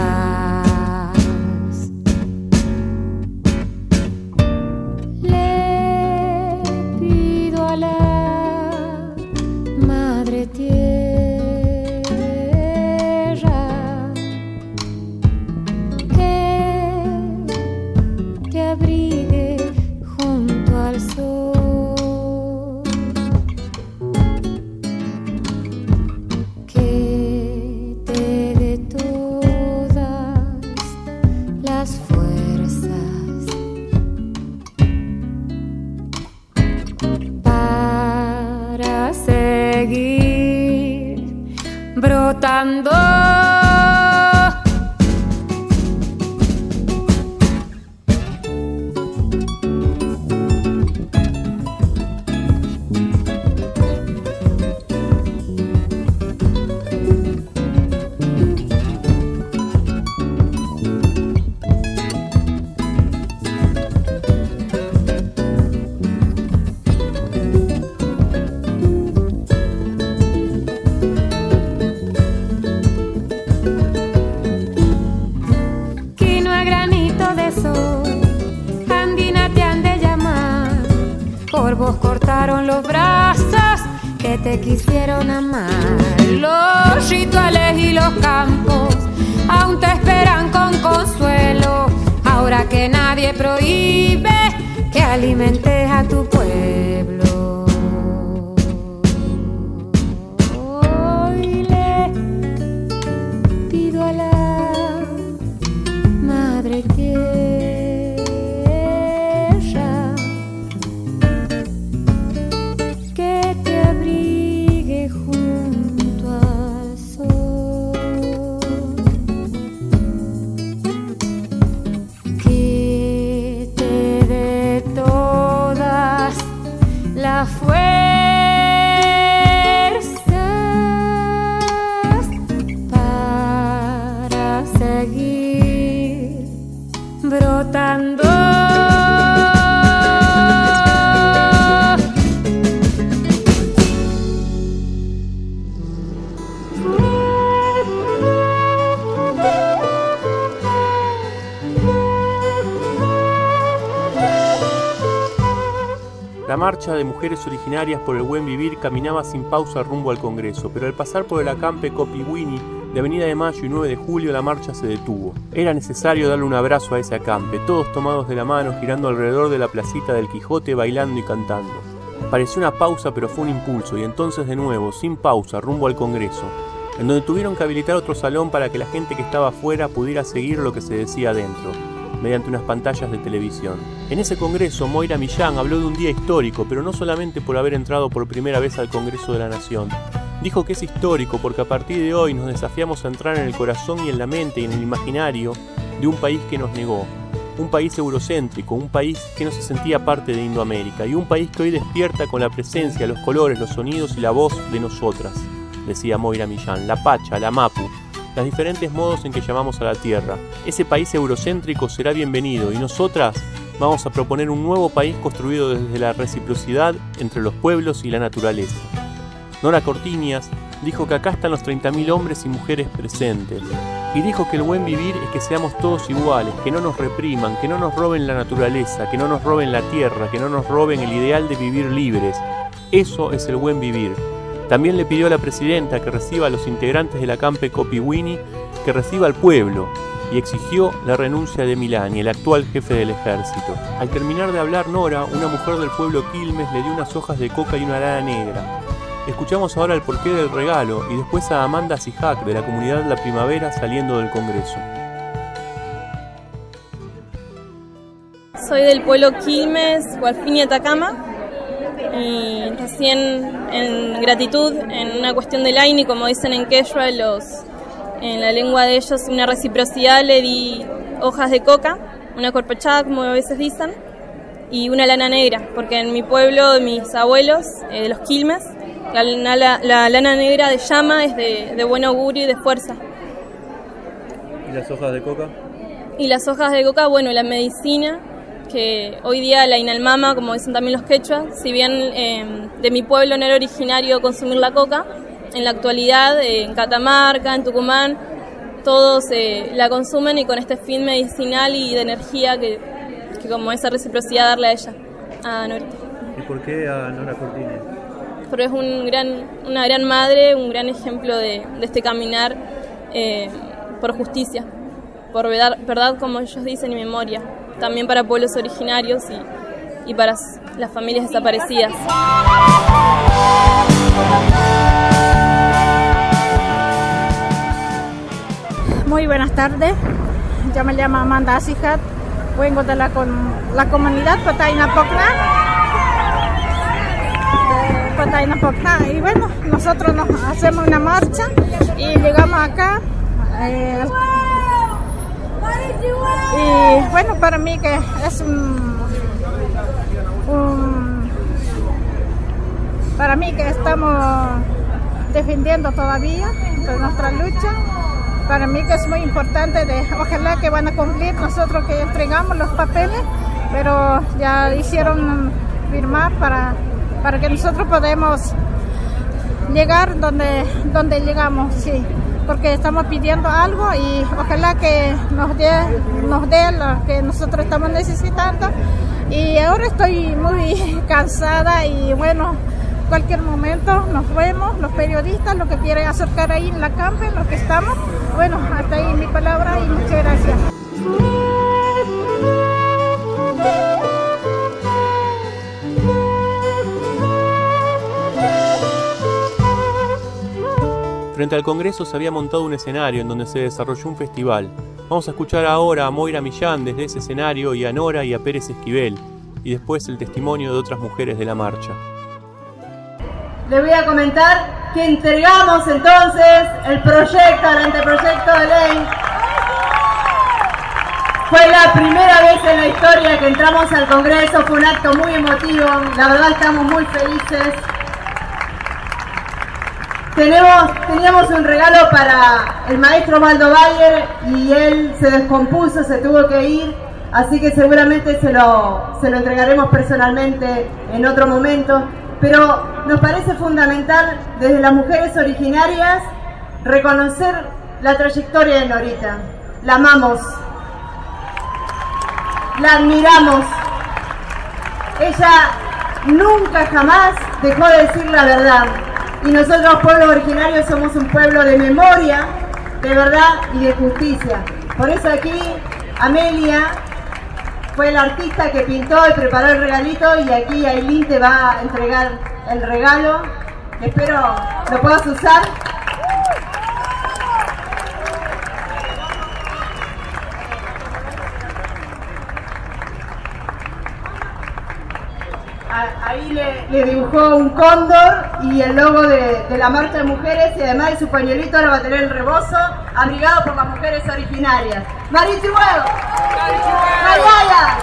Speaker 12: Le pido a la Madre Tierra que te abrigue junto al sol, que te dé todas las fuerzas para seguir brotando. Por vos cortaron los brazos que te quisieron amar. Los rituales y los campos aún te esperan con consuelo. Ahora que nadie prohíbe que alimentes a tu pueblo. Hoy le pido a la Madre Tierra
Speaker 1: La marcha de mujeres originarias por el buen vivir caminaba sin pausa rumbo al Congreso, pero al pasar por el acampe Copiwini de Avenida de Mayo y nueve de julio la marcha se detuvo. Era necesario darle un abrazo a ese acampe, todos tomados de la mano girando alrededor de la placita del Quijote bailando y cantando. Pareció una pausa pero fue un impulso y entonces de nuevo, sin pausa, rumbo al Congreso, en donde tuvieron que habilitar otro salón para que la gente que estaba afuera pudiera seguir lo que se decía adentro, mediante unas pantallas de televisión. En ese congreso, Moira Millán habló de un día histórico, pero no solamente por haber entrado por primera vez al Congreso de la Nación. Dijo que es histórico porque a partir de hoy nos desafiamos a entrar en el corazón y en la mente y en el imaginario de un país que nos negó, un país eurocéntrico, un país que no se sentía parte de Indoamérica y un país que hoy despierta con la presencia, los colores, los sonidos y la voz de nosotras, decía Moira Millán, la Pacha, la Mapu, los diferentes modos en que llamamos a la tierra. Ese país eurocéntrico será bienvenido y nosotras vamos a proponer un nuevo país construido desde la reciprocidad entre los pueblos y la naturaleza. Nora Cortiñas dijo que acá están los treinta mil hombres y mujeres presentes y dijo que el buen vivir es que seamos todos iguales, que no nos repriman, que no nos roben la naturaleza, que no nos roben la tierra, que no nos roben el ideal de vivir libres. Eso es el buen vivir. También le pidió a la presidenta que reciba a los integrantes del acampe Copiwini, que reciba al pueblo, y exigió la renuncia de Milani, el actual jefe del ejército. Al terminar de hablar Nora, una mujer del pueblo Quilmes le dio unas hojas de coca y una lana negra. Escuchamos ahora el porqué del regalo y después a Amanda Sijac de la comunidad La Primavera saliendo del Congreso.
Speaker 13: Soy del pueblo Quilmes, Hualfín y Atacama. Y recién en gratitud, en una cuestión del Aini, como dicen en quechua, los, en la lengua de ellos, una reciprocidad, le di hojas de coca, una corpechada, como a veces dicen, y una lana negra, porque en mi pueblo, mis abuelos, eh, de los Quilmes, la, la, la lana negra de llama es de, de buen augurio y de fuerza.
Speaker 1: ¿Y las hojas de coca?
Speaker 13: Y las hojas de coca, bueno, la medicina, que hoy día la inalmama, como dicen también los quechuas, si bien eh, de mi pueblo no era originario consumir la coca, en la actualidad eh, en Catamarca, en Tucumán, todos eh, la consumen y con este fin medicinal y de energía que, que como esa reciprocidad darle a ella, a Norita.
Speaker 1: ¿Y por qué a Nora Cortiñas?
Speaker 13: Porque es un gran, una gran madre, un gran ejemplo de, de este caminar eh, por justicia, por verdad, verdad, como ellos dicen, y memoria. También para pueblos originarios y, y para las familias desaparecidas.
Speaker 14: Muy buenas tardes, yo me llamo Amanda Sijac, vengo de la, con, la comunidad Patainapocna, de Patainapocna, y bueno, nosotros nos hacemos una marcha y llegamos acá. Eh, Y bueno, para mí que es un, un para mí que estamos defendiendo todavía nuestra lucha, para mí que es muy importante, de, ojalá que van a cumplir nosotros que entregamos los papeles, pero ya hicieron firmar para, para que nosotros podamos llegar donde, donde llegamos, sí. Porque estamos pidiendo algo y ojalá que nos dé nos dé lo que nosotros estamos necesitando. Y ahora estoy muy cansada y bueno, cualquier momento nos vemos, los periodistas, los que quieren acercar ahí en la campa, en los que estamos. Bueno, hasta ahí mi palabra y muchas gracias.
Speaker 1: Frente al Congreso se había montado un escenario en donde se desarrolló un festival. Vamos a escuchar ahora a Moira Millán desde ese escenario y a Nora y a Pérez Esquivel, y después el testimonio de otras mujeres de la marcha.
Speaker 15: Le voy a comentar que entregamos entonces el proyecto, el anteproyecto de ley. Fue la primera vez en la historia que entramos al Congreso, fue un acto muy emotivo, la verdad estamos muy felices. Tenemos, teníamos un regalo para el maestro Osvaldo Bayer y él se descompuso, se tuvo que ir, así que seguramente se lo, se lo entregaremos personalmente en otro momento. Pero nos parece fundamental desde las mujeres originarias reconocer la trayectoria de Norita. La amamos, la admiramos. Ella nunca jamás dejó de decir la verdad. Y nosotros, pueblos originarios, somos un pueblo de memoria, de verdad y de justicia. Por eso aquí Amelia fue la artista que pintó y preparó el regalito, y aquí Ailín te va a entregar el regalo, que espero lo puedas usar. Ahí le, le dibujó un cóndor y el logo de, de la Marcha de Mujeres, y además de su pañuelito ahora va a tener el rebozo, abrigado por las mujeres originarias. ¡Marichuelo! ¡Mayaya!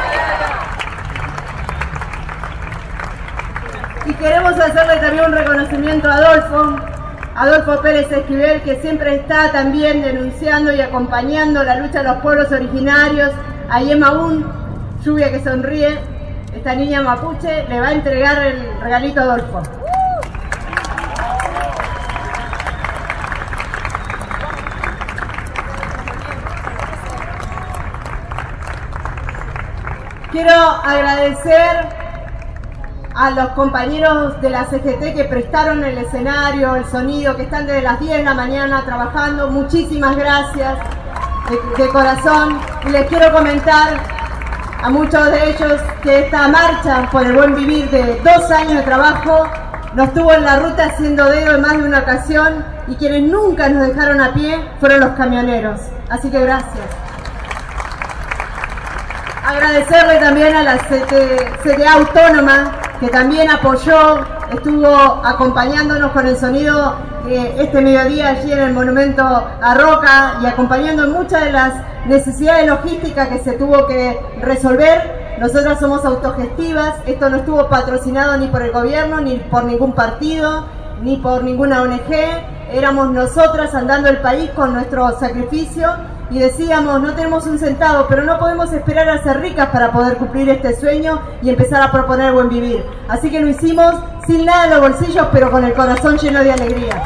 Speaker 15: Y queremos hacerle también un reconocimiento a Adolfo, Adolfo Pérez Esquivel, que siempre está también denunciando y acompañando la lucha de los pueblos originarios. A Yemaún, Lluvia que sonríe, esta niña mapuche, le va a entregar el regalito a Adolfo. Quiero agradecer a los compañeros de la C G T que prestaron el escenario, el sonido, que están desde las diez de la mañana trabajando. Muchísimas gracias de, de corazón. Y les quiero comentar a muchos de ellos que esta marcha por el buen vivir de dos años de trabajo nos tuvo en la ruta haciendo dedo en más de una ocasión, y quienes nunca nos dejaron a pie fueron los camioneros. Así que gracias. Agradecerle también a la C T A Autónoma, que también apoyó, estuvo acompañándonos con el sonido de este mediodía allí en el Monumento a Roca, y acompañando en muchas de las necesidades logísticas que se tuvo que resolver. Nosotras somos autogestivas, esto no estuvo patrocinado ni por el gobierno, ni por ningún partido, ni por ninguna O N G. Éramos nosotras andando el país con nuestro sacrificio, y decíamos, no tenemos un centavo, pero no podemos esperar a ser ricas para poder cumplir este sueño y empezar a proponer buen vivir. Así que lo hicimos sin nada en los bolsillos, pero con el corazón lleno de alegría.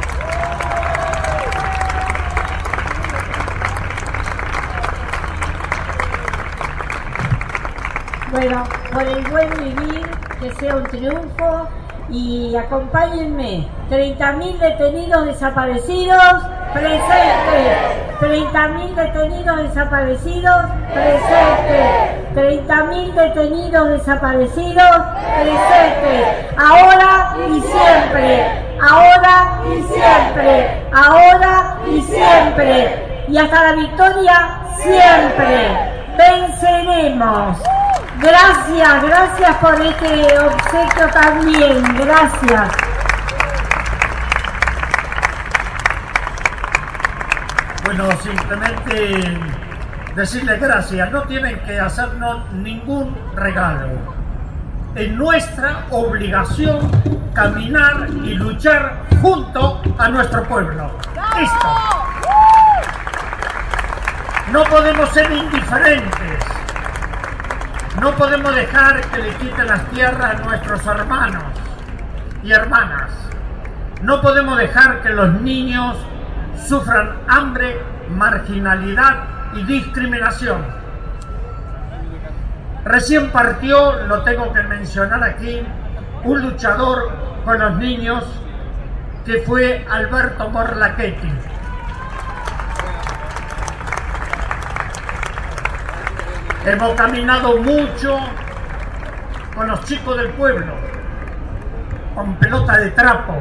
Speaker 6: Bueno, por el buen vivir, que sea un triunfo, y acompáñenme. treinta mil detenidos desaparecidos, presente. treinta mil detenidos desaparecidos, presente. treinta mil detenidos desaparecidos, presente. Ahora y siempre. Ahora y siempre. Ahora y siempre. Y hasta la victoria siempre. Venceremos. Gracias, gracias por este obsequio también, gracias.
Speaker 16: Bueno, simplemente decirles gracias, no tienen que hacernos ningún regalo. Es nuestra obligación caminar y luchar junto a nuestro pueblo. Listo. No podemos ser indiferentes. No podemos dejar que le quiten las tierras a nuestros hermanos y hermanas. No podemos dejar que los niños sufran hambre, marginalidad y discriminación. Recién partió, lo tengo que mencionar aquí, un luchador con los niños que fue Alberto Morlachetti. Hemos caminado mucho con los chicos del pueblo, con pelota de trapo,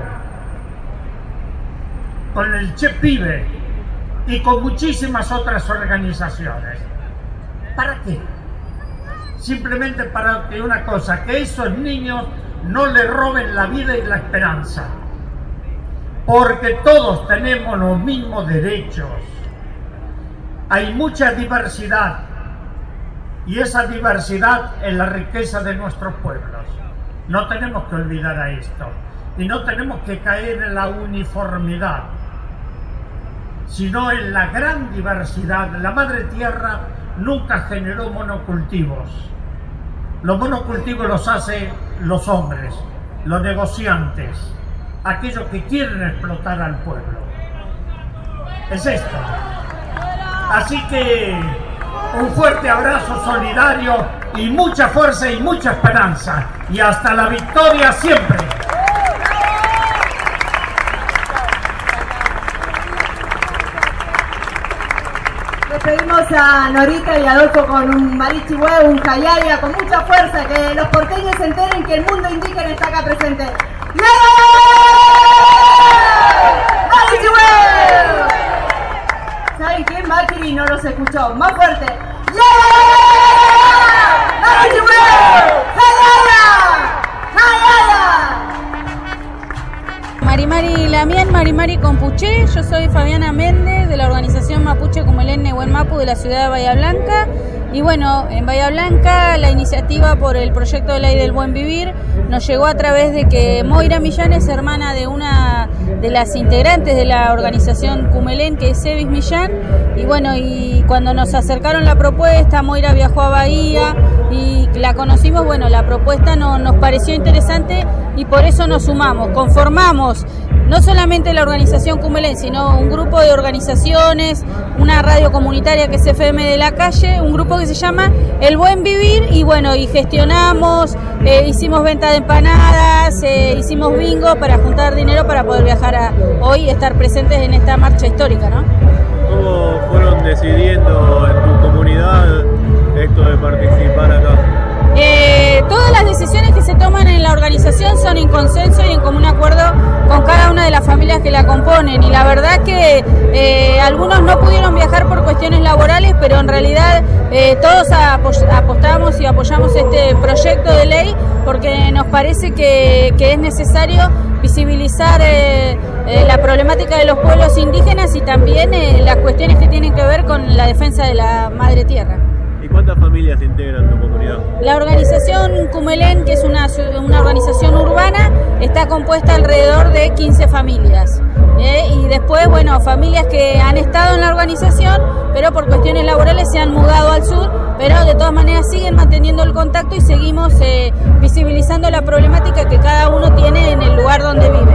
Speaker 16: con el Che Pibe y con muchísimas otras organizaciones. ¿Para qué? Simplemente para que una cosa, que esos niños no le roben la vida y la esperanza, porque todos tenemos los mismos derechos. Hay mucha diversidad, y esa diversidad es la riqueza de nuestros pueblos. No tenemos que olvidar a esto. Y no tenemos que caer en la uniformidad, sino en la gran diversidad. La Madre Tierra nunca generó monocultivos. Los monocultivos los hacen los hombres, los negociantes, aquellos que quieren explotar al pueblo. Es esto. Así que un fuerte abrazo solidario y mucha fuerza y mucha esperanza. y hasta la victoria siempre.
Speaker 15: Pedimos a Norita y Adolfo con un marichihué, un cayaya, con mucha fuerza, que los porteños se enteren que el mundo indígena está acá presente. ¡Marichihué! ¿Saben quién? Macri no los escuchó. Más fuerte. ¡Marichihué! ¡Cayaya! ¡Cayaya!
Speaker 17: Marimari Lamien, Marimari Compuché, yo soy Fabiana Méndez de la organización Mapuche Cumelén Nehuen Mapu de la ciudad de Bahía Blanca. Y bueno, en Bahía Blanca la iniciativa por el proyecto de ley del buen vivir nos llegó a través de que Moira Millán es hermana de una de las integrantes de la organización Cumelén, que es Evis Millán. Y bueno, y cuando nos acercaron la propuesta, Moira viajó a Bahía y la conocimos, bueno, la propuesta no, nos pareció interesante y por eso nos sumamos, conformamos no solamente la organización Cumelén, sino un grupo de organizaciones, una radio comunitaria que es F M de la Calle, un grupo que se llama El Buen Vivir, y bueno, y gestionamos, eh, hicimos venta de empanadas, eh, hicimos bingo para juntar dinero para poder viajar a hoy y estar presentes en esta marcha histórica, ¿no?
Speaker 1: ¿Cómo fueron decidiendo en tu comunidad esto de participar acá?
Speaker 17: Eh, todas las decisiones que se toman en la organización son en consenso y en común acuerdo con cada una de las familias que la componen, y la verdad que eh, algunos no pudieron viajar por cuestiones laborales, pero en realidad eh, todos apostamos y apoyamos este proyecto de ley porque nos parece que, que es necesario visibilizar eh, eh, la problemática de los pueblos indígenas y también eh, las cuestiones que tienen que ver con la defensa de la madre tierra.
Speaker 1: ¿Y cuántas familias integran tu comunidad?
Speaker 17: La organización Cumelén, que es una, una organización urbana, está compuesta alrededor de quince familias. ¿eh? Y después, bueno, familias que han estado en la organización, pero por cuestiones laborales se han mudado al sur, pero de todas maneras siguen manteniendo el contacto y seguimos eh, visibilizando la problemática que cada uno tiene en el lugar donde vive.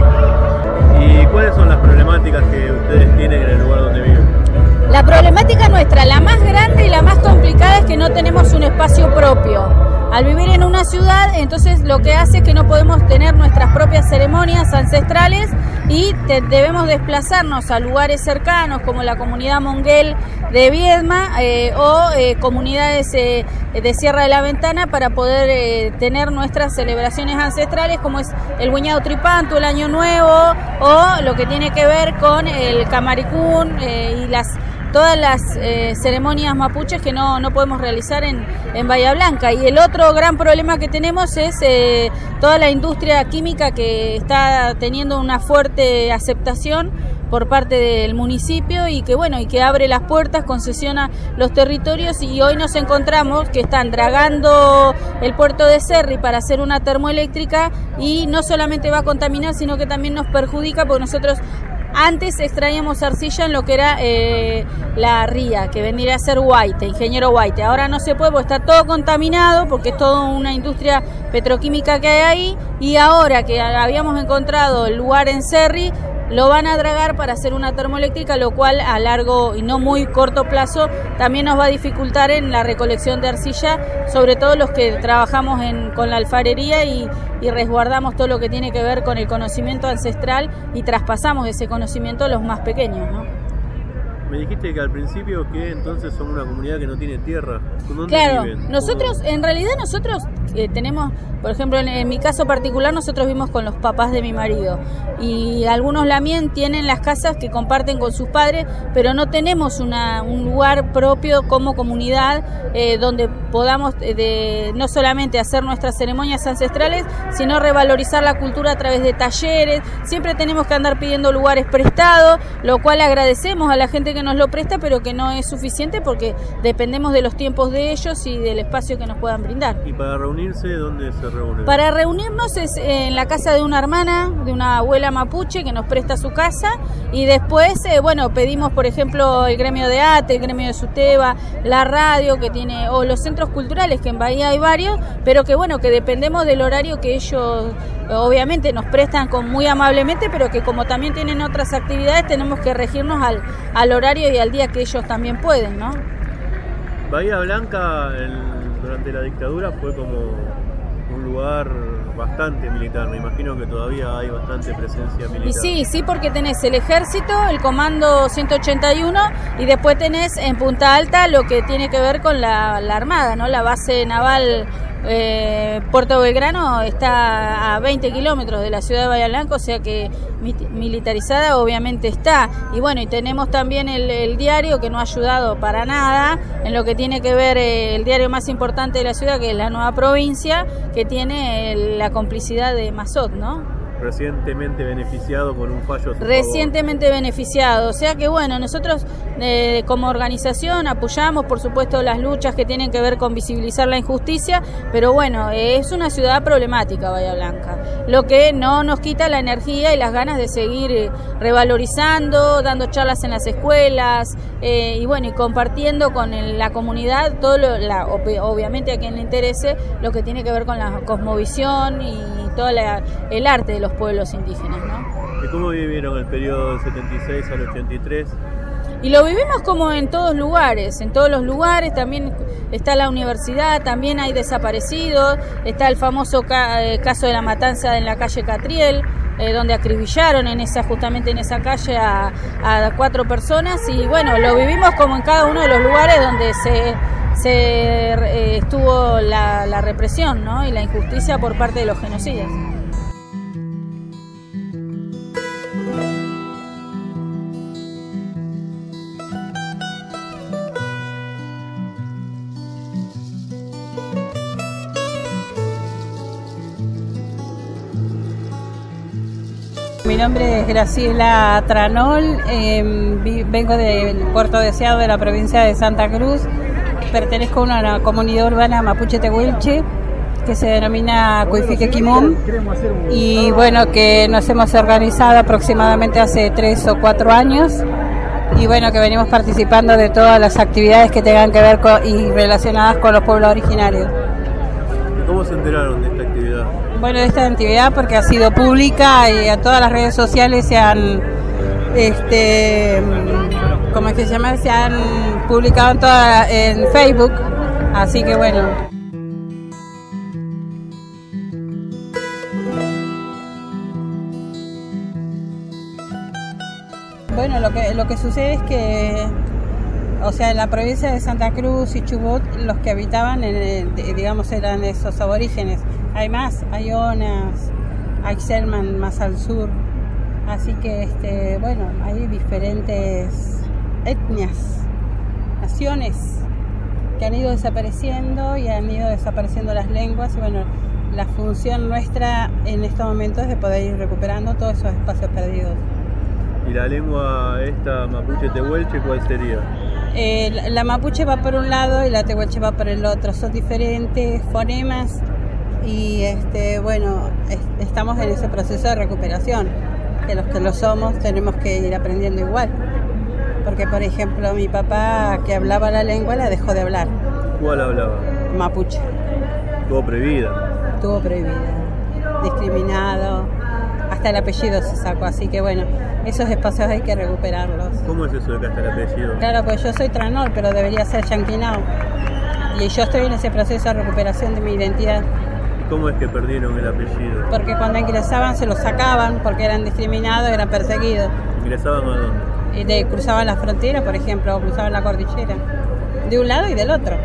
Speaker 1: ¿Y cuáles son las problemáticas que ustedes tienen en el lugar donde viven?
Speaker 17: La problemática nuestra, la más grande y la más complicada, es que no tenemos un espacio propio. Al vivir en una ciudad, entonces lo que hace es que no podemos tener nuestras propias ceremonias ancestrales y te, debemos desplazarnos a lugares cercanos como la comunidad monguel de Viedma eh, o eh, comunidades eh, de Sierra de la Ventana para poder eh, tener nuestras celebraciones ancestrales, como es el Huiñado Tripantu, el Año Nuevo, o lo que tiene que ver con el Camaricún eh, y las todas las eh, ceremonias mapuches que no, no podemos realizar en, en Bahía Blanca. Y el otro gran problema que tenemos es eh, toda la industria química que está teniendo una fuerte aceptación por parte del municipio y que bueno y que abre las puertas, concesiona los territorios, y hoy nos encontramos que están dragando el puerto de Cerri para hacer una termoeléctrica, y no solamente va a contaminar, sino que también nos perjudica, porque nosotros antes extraíamos arcilla en lo que era eh, la ría, que vendría a ser Guaite, Ingeniero Guaite. Ahora no se puede porque está todo contaminado, porque es toda una industria petroquímica que hay ahí, y ahora que habíamos encontrado el lugar en Cerri, lo van a dragar para hacer una termoeléctrica, lo cual a largo y no muy corto plazo también nos va a dificultar en la recolección de arcilla, sobre todo los que trabajamos en, con la alfarería y, y resguardamos todo lo que tiene que ver con el conocimiento ancestral y traspasamos ese conocimiento a los más pequeños, ¿no?
Speaker 1: Me dijiste que al principio que entonces son una comunidad que no tiene tierra. ¿Dónde
Speaker 17: claro,
Speaker 1: viven?
Speaker 17: nosotros, en realidad nosotros eh, tenemos, por ejemplo, en, en mi caso particular, nosotros vivimos con los papás de mi marido, y algunos lamien tienen las casas que comparten con sus padres, pero no tenemos una, un lugar propio como comunidad eh, donde podamos eh, de, no solamente hacer nuestras ceremonias ancestrales, sino revalorizar la cultura a través de talleres. Siempre tenemos que andar pidiendo lugares prestados, lo cual agradecemos a la gente que nos lo presta, pero que no es suficiente porque dependemos de los tiempos de ellos y del espacio que nos puedan brindar.
Speaker 1: ¿Y para reunirse dónde se reúnen?
Speaker 17: Para reunirnos es en la casa de una hermana, de una abuela mapuche que nos presta su casa, y después, eh, bueno, pedimos por ejemplo el gremio de Ate, el gremio de Suteba, la radio que tiene, o los centros culturales, que en Bahía hay varios, pero que bueno, que dependemos del horario que ellos obviamente nos prestan con muy amablemente, pero que como también tienen otras actividades tenemos que regirnos al, al horario y al día que ellos también pueden, ¿no?
Speaker 1: Bahía Blanca el, durante la dictadura fue como un un lugar bastante militar, me imagino que todavía hay bastante presencia militar.
Speaker 17: Y sí, sí, porque tenés el ejército, el comando ciento ochenta y uno y después tenés en Punta Alta lo que tiene que ver con la, la armada, ¿no? La base naval eh, Puerto Belgrano está a veinte kilómetros de la ciudad de Bahía Blanca, o sea que militarizada obviamente está. Y bueno, y tenemos también el, el diario que no ha ayudado para nada en lo que tiene que ver eh, el diario más importante de la ciudad, que es La Nueva Provincia, que tiene el, la complicidad de Mazot, ¿no?
Speaker 1: Recientemente beneficiado con un fallo a su
Speaker 17: Recientemente
Speaker 1: favor.
Speaker 17: beneficiado, o sea que bueno, nosotros eh, como organización apoyamos por supuesto las luchas que tienen que ver con visibilizar la injusticia, pero bueno, eh, es una ciudad problemática Bahía Blanca, lo que no nos quita la energía y las ganas de seguir eh, revalorizando, dando charlas en las escuelas eh, y bueno, y compartiendo con el, la comunidad todo lo, la, obviamente a quien le interese lo que tiene que ver con la cosmovisión y todo la, el arte de los pueblos indígenas, ¿no?
Speaker 1: ¿Y cómo vivieron el periodo del setenta y seis al ochenta y tres?
Speaker 17: Y lo vivimos como en todos lugares, en todos los lugares, también está la universidad, también hay desaparecidos, está el famoso ca eh, caso de la matanza en la calle Catriel, eh, donde acribillaron en esa, justamente en esa calle a, a cuatro personas, y bueno, lo vivimos como en cada uno de los lugares donde se, se eh, estuvo la, la represión, ¿no? Y la injusticia por parte de los genocidas.
Speaker 18: Mi nombre es Graciela Tranol, eh, vengo del Puerto Deseado de la provincia de Santa Cruz, pertenezco a una comunidad urbana mapuche tehuelche que se denomina Cuifique Quimón y bueno, que nos hemos organizado aproximadamente hace tres o cuatro años y bueno, que venimos participando de todas las actividades que tengan que ver con, y relacionadas con los pueblos originarios.
Speaker 1: ¿Cómo se enteraron de esta actividad?
Speaker 18: Bueno, de esta actividad porque ha sido pública y a todas las redes sociales se han, este, ¿cómo es que se llama? Se han publicado en, toda, en Facebook, así que bueno. Bueno, lo que lo que sucede es que, o sea, en la provincia de Santa Cruz y Chubut, los que habitaban, en el, digamos, eran esos aborígenes. Hay más, hay Onas, hay Selman más al sur. Así que, este, bueno, hay diferentes etnias, naciones que han ido desapareciendo y han ido desapareciendo las lenguas. Y bueno, la función nuestra en estos momentos es de poder ir recuperando todos esos espacios perdidos.
Speaker 1: ¿Y la lengua esta mapuche tehuelche cuál sería?
Speaker 18: Eh, la, la mapuche va por un lado y la tehuelche va por el otro. Son diferentes fonemas y este, bueno, es, estamos en ese proceso de recuperación. Que los que lo somos tenemos que ir aprendiendo igual. Porque, por ejemplo, mi papá que hablaba la lengua la dejó de hablar.
Speaker 1: ¿Cuál hablaba?
Speaker 18: Mapuche.
Speaker 1: Estuvo prohibida.
Speaker 18: Estuvo prohibida. Discriminado. Hasta el apellido se sacó, así que bueno, esos espacios hay que recuperarlos.
Speaker 1: ¿Cómo es eso de que hasta el apellido?
Speaker 18: Claro, pues yo soy Tranol, pero debería ser Yanquinao. Y yo estoy en ese proceso de recuperación de mi identidad.
Speaker 1: ¿Cómo es que perdieron el apellido?
Speaker 18: Porque cuando ingresaban se lo sacaban, porque eran discriminados, eran perseguidos.
Speaker 1: ¿Ingresaban a dónde?
Speaker 18: Y de, cruzaban la frontera, por ejemplo, o cruzaban la cordillera. De un lado y del otro.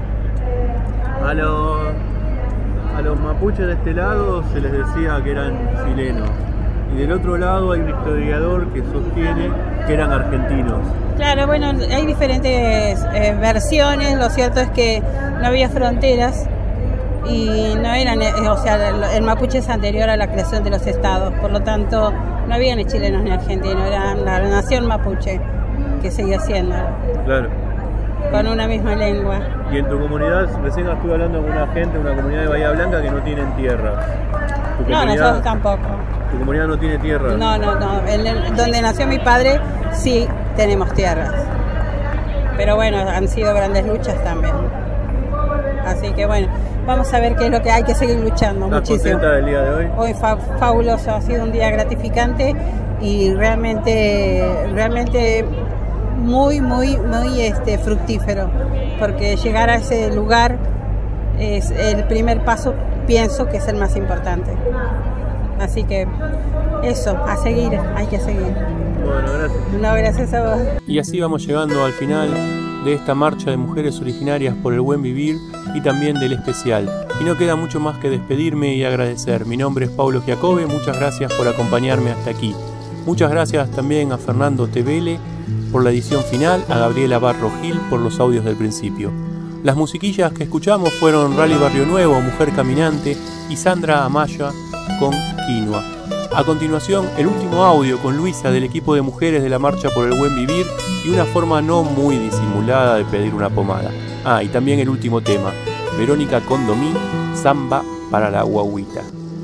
Speaker 1: A los, a los mapuches de este lado se les decía que eran chilenos. Y del otro lado hay un historiador que sostiene que eran argentinos.
Speaker 18: Claro, bueno, hay diferentes eh, versiones. Lo cierto es que no había fronteras y no eran, eh, o sea, el, el mapuche es anterior a la creación de los estados, por lo tanto no había ni chilenos ni argentinos, eran la nación mapuche que seguía siendo.
Speaker 1: Claro.
Speaker 18: Con una misma lengua.
Speaker 1: Y en tu comunidad, recién estuve hablando con una gente, una comunidad de Bahía Blanca que no tienen tierra.
Speaker 18: No, nosotros tampoco.
Speaker 1: ¿Tu comunidad no tiene tierra?
Speaker 18: No, no, no. En el, donde nació mi padre sí tenemos tierras. Pero bueno, han sido grandes luchas también. Así que bueno, vamos a ver qué es lo que hay que seguir luchando.
Speaker 1: ¿Estás
Speaker 18: muchísimo.
Speaker 1: contenta del día de hoy?
Speaker 18: Hoy fa fabuloso, ha sido un día gratificante y realmente, realmente muy, muy, muy este, fructífero. Porque llegar a ese lugar es el primer paso pienso que es el más importante. Así que eso, a seguir, hay que seguir.
Speaker 1: Bueno, gracias.
Speaker 18: No, gracias a vos.
Speaker 1: Y así vamos llegando al final de esta marcha de mujeres originarias por el buen vivir y también del especial. Y no queda mucho más que despedirme y agradecer. Mi nombre es Paulo Giacobbe, muchas gracias por acompañarme hasta aquí. Muchas gracias también a Fernando Tevele por la edición final, a Gabriela Barro Gil por los audios del principio. Las musiquillas que escuchamos fueron Rally Barrio Nuevo, Mujer Caminante y Sandra Amaya con Quinoa. A continuación, el último audio con Luisa del equipo de mujeres de la Marcha por el Buen Vivir y una forma no muy disimulada de pedir una pomada. Ah, y también el último tema, Verónica Condomí, Samba para la Guaguita.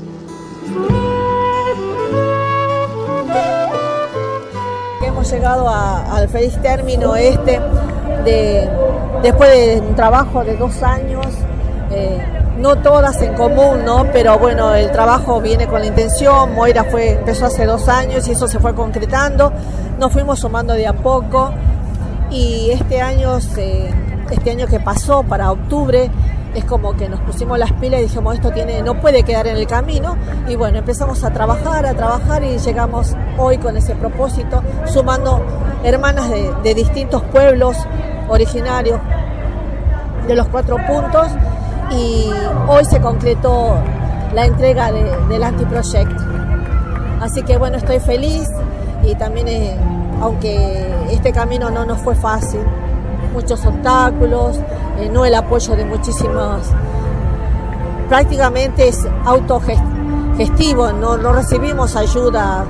Speaker 19: Hemos llegado a, al feliz término este de después de un trabajo de dos años, eh, no todas en común, ¿no? Pero bueno, el trabajo viene con la intención. Moira fue, empezó hace dos años y eso se fue concretando. Nos fuimos sumando de a poco y este año, se, este año que pasó para octubre, es como que nos pusimos las pilas y dijimos esto tiene, no puede quedar en el camino y bueno, empezamos a trabajar, a trabajar y llegamos hoy con ese propósito, sumando hermanas de, de distintos pueblos originarios de los cuatro puntos y hoy se concretó la entrega de, del antiproyecto. Así que bueno, estoy feliz y también eh, aunque este camino no nos fue fácil, muchos obstáculos, eh, no el apoyo de muchísimas, prácticamente es autogestivo, no, no recibimos ayuda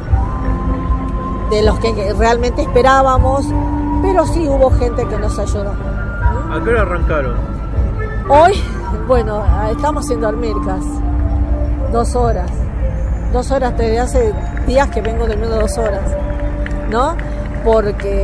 Speaker 19: de los que realmente esperábamos, pero sí hubo gente que nos ayudó.
Speaker 1: ¿A qué hora arrancaron?
Speaker 19: Hoy, bueno, estamos en Dormircas, dos horas, dos horas, desde hace días que vengo durmiendo dos horas, ¿no? Porque...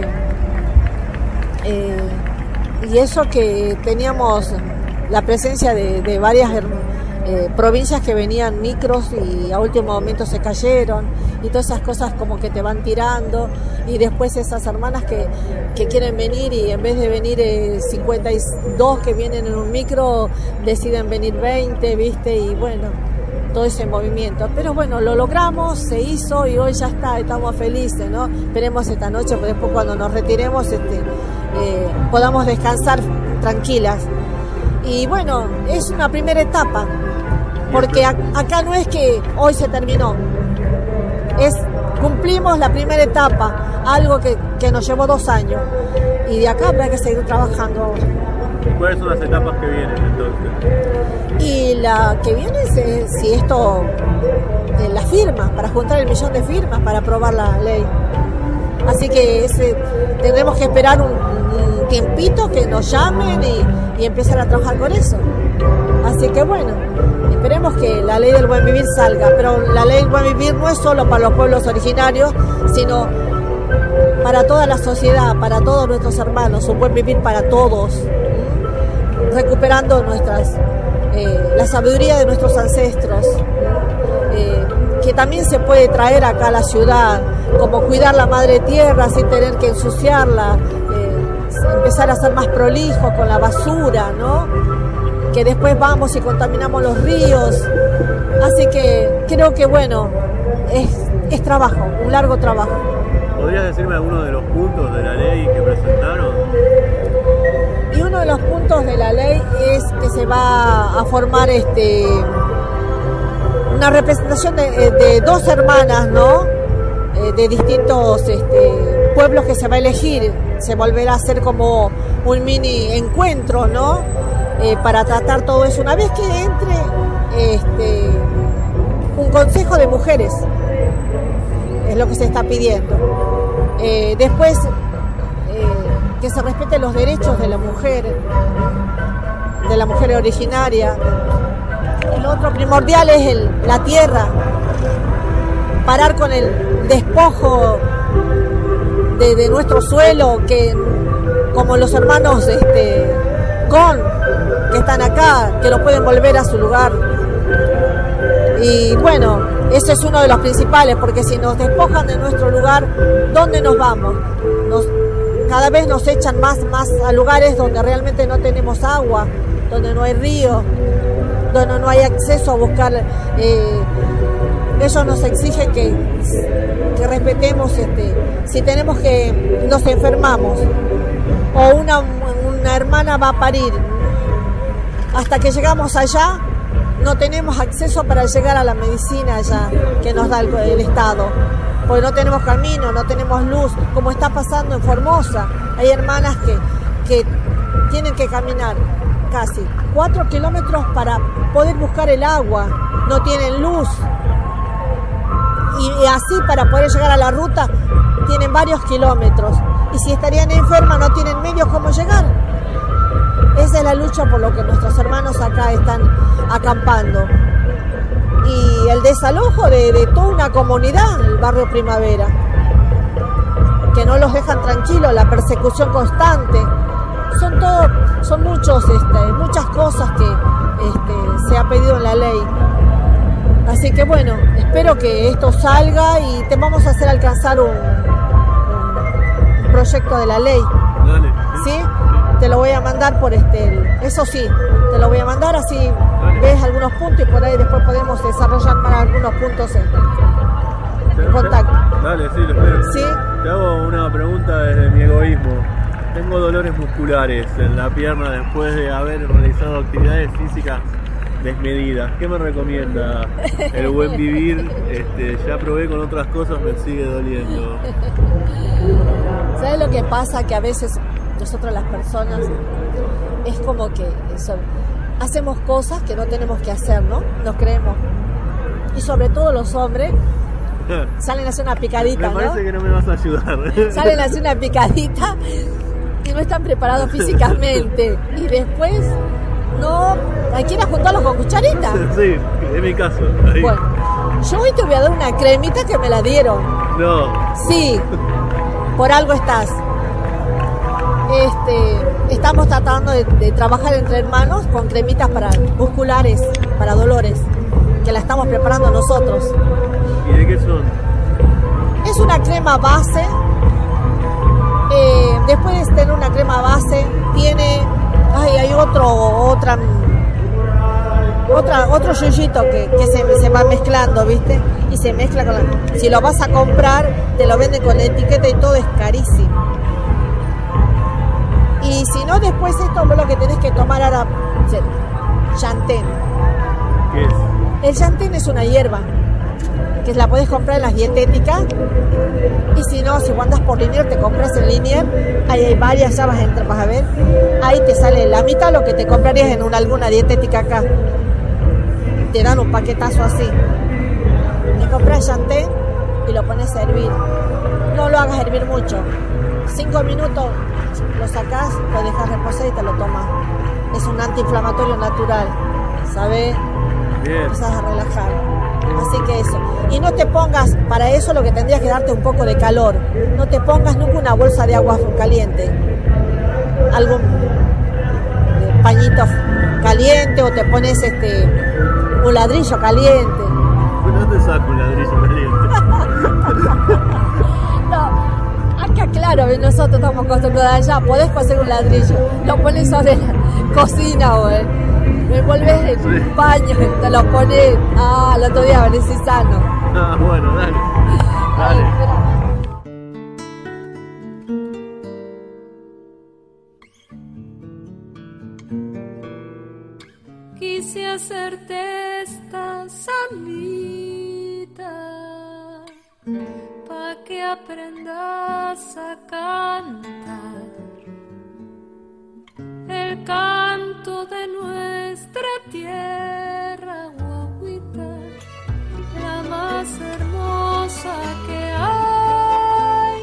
Speaker 19: Eh, y eso que teníamos la presencia de, de varias eh, provincias que venían micros y a último momento se cayeron y todas esas cosas como que te van tirando y después esas hermanas que, que quieren venir y en vez de venir eh, cincuenta y dos que vienen en un micro deciden venir veinte, viste, y bueno, todo ese movimiento, pero bueno, lo logramos, se hizo y hoy ya está, estamos felices, ¿no? Esperemos esta noche, pues después cuando nos retiremos este, eh, podamos descansar tranquilas. Y bueno, es una primera etapa, porque a, acá no es que hoy se terminó, es cumplimos la primera etapa, algo que, que nos llevó dos años, y de acá habrá que seguir trabajando ahora.
Speaker 1: ¿Cuáles son las etapas que vienen entonces?
Speaker 19: Y la que viene es eh, si esto, eh, las firmas, para juntar el millón de firmas para aprobar la ley. Así que ese, tendremos que esperar un, un tiempito que nos llamen y, y empezar a trabajar con eso. Así que bueno, esperemos que la ley del buen vivir salga, pero la ley del buen vivir no es solo para los pueblos originarios, sino para toda la sociedad, para todos nuestros hermanos, un buen vivir para todos, recuperando nuestras eh, la sabiduría de nuestros ancestros, eh, que también se puede traer acá a la ciudad, como cuidar la madre tierra sin tener que ensuciarla, eh, empezar a ser más prolijos con la basura, ¿no? Que después vamos y contaminamos los ríos. Así que creo que bueno, es, es trabajo, un largo trabajo.
Speaker 1: ¿Podrías decirme algunos de los puntos de la ley que presentaron?
Speaker 19: Y uno de los puntos de la ley es que se va a formar este una representación de, de dos hermanas, ¿no? Eh, de distintos este, pueblos que se va a elegir. Se volverá a hacer como un mini encuentro, ¿no? Eh, para tratar todo eso. Una vez que entre este, un consejo de mujeres, es lo que se está pidiendo. Eh, después, eh, que se respeten los derechos de la mujer, de la mujer originaria. El otro primordial es el, la tierra, parar con el despojo de, de nuestro suelo, que como los hermanos este, Con, que están acá, que lo pueden volver a su lugar. Y bueno, ese es uno de los principales, porque si nos despojan de nuestro lugar, ¿dónde nos vamos? Nos, cada vez nos echan más, más a lugares donde realmente no tenemos agua, donde no hay río. donde no hay acceso a buscar. Eh, ellos nos exigen que, que respetemos, este, si tenemos que, nos enfermamos o una, una hermana va a parir, hasta que llegamos allá no tenemos acceso para llegar a la medicina allá que nos da el, el Estado, porque no tenemos camino, no tenemos luz, como está pasando en Formosa. Hay hermanas que, que tienen que caminar casi cuatro kilómetros para poder buscar el agua, no tienen luz. Y así para poder llegar a la ruta tienen varios kilómetros. Y si estarían enfermas no tienen medios cómo llegar. Esa es la lucha por lo que nuestros hermanos acá están acampando. Y el desalojo de, de toda una comunidad, el barrio Primavera, que no los dejan tranquilos, la persecución constante. Son todo, son muchos, este, muchas cosas que este, se ha pedido en la ley. Así que bueno, espero que esto salga y te vamos a hacer alcanzar un, un proyecto de la ley.
Speaker 1: Dale.
Speaker 19: ¿Sí? Te lo voy a mandar por este, eso sí, te lo voy a mandar así Dale. Ves algunos puntos y por ahí después podemos desarrollar más algunos puntos en, en contacto.
Speaker 1: Dale, sí, lo espero.
Speaker 19: ¿Sí?
Speaker 1: Te hago una pregunta desde mi egoísmo. Tengo dolores musculares en la pierna después de haber realizado actividades físicas desmedidas. ¿Qué me recomienda? El buen vivir, este, ya probé con otras cosas, me sigue doliendo.
Speaker 19: ¿Sabes lo que pasa? Que a veces nosotros las personas es como que eso, hacemos cosas que no tenemos que hacer, ¿no? Nos creemos. Y sobre todo los hombres salen a hacer una picadita,
Speaker 1: ¿no? Me parece
Speaker 19: ¿no?
Speaker 1: que no me vas a ayudar.
Speaker 19: Salen a hacer una picadita y no están preparados físicamente. Y después no, hay que ir a juntarlos con cucharitas.
Speaker 1: Sí, es mi caso. Ahí.
Speaker 19: Bueno, yo hoy te voy a dar una cremita que me la dieron.
Speaker 1: No.
Speaker 19: Sí, por algo estás. Este, estamos tratando de, de trabajar entre hermanos con cremitas para musculares, para dolores, que la estamos preparando nosotros.
Speaker 1: ¿Y de qué son?
Speaker 19: Es una crema base. Eh, después de tener una crema base, tiene, ay, hay otro, otra, otra, otro yuyito que, que se, se va mezclando, ¿viste? Y se mezcla con la, si lo vas a comprar, te lo venden con la etiqueta y todo, es carísimo. Y si no, después esto es lo que tenés que tomar ahora, Yantén.
Speaker 1: ¿Qué es?
Speaker 19: El Yantén es una hierba que la podés comprar en las dietéticas. Y si no, si andas por Linier, te compras en Linier. Ahí hay varias, ya vas a entrar, vas a ver. Ahí te sale la mitad lo que te comprarías en una, alguna dietética acá. Te dan un paquetazo así. Te compras Yantén y lo pones a hervir. No lo hagas hervir mucho. Cinco minutos lo sacás, lo dejas reposar y te lo tomas. Es un antiinflamatorio natural, ¿sabes?
Speaker 1: Bien.
Speaker 19: Empiezas a relajar. Así que eso. Y no te pongas, para eso lo que tendrías que darte un poco de calor. No te pongas nunca una bolsa de agua caliente. Algún pañito caliente o te pones este un ladrillo caliente.
Speaker 1: ¿No te saco un ladrillo caliente?
Speaker 19: No. Acá, claro, nosotros estamos acostumbrados allá, podés coser un ladrillo, lo pones sobre la cocina o eh, me envolves en sí. Un paño, te lo pones, ah, el otro día venís sano.
Speaker 1: Ah, bueno, dale, dale.
Speaker 12: Ay, quise hacerte esta salita pa' que aprendas a cantar el canto de nuestra tierra, guaguita, la más hermosa que hay.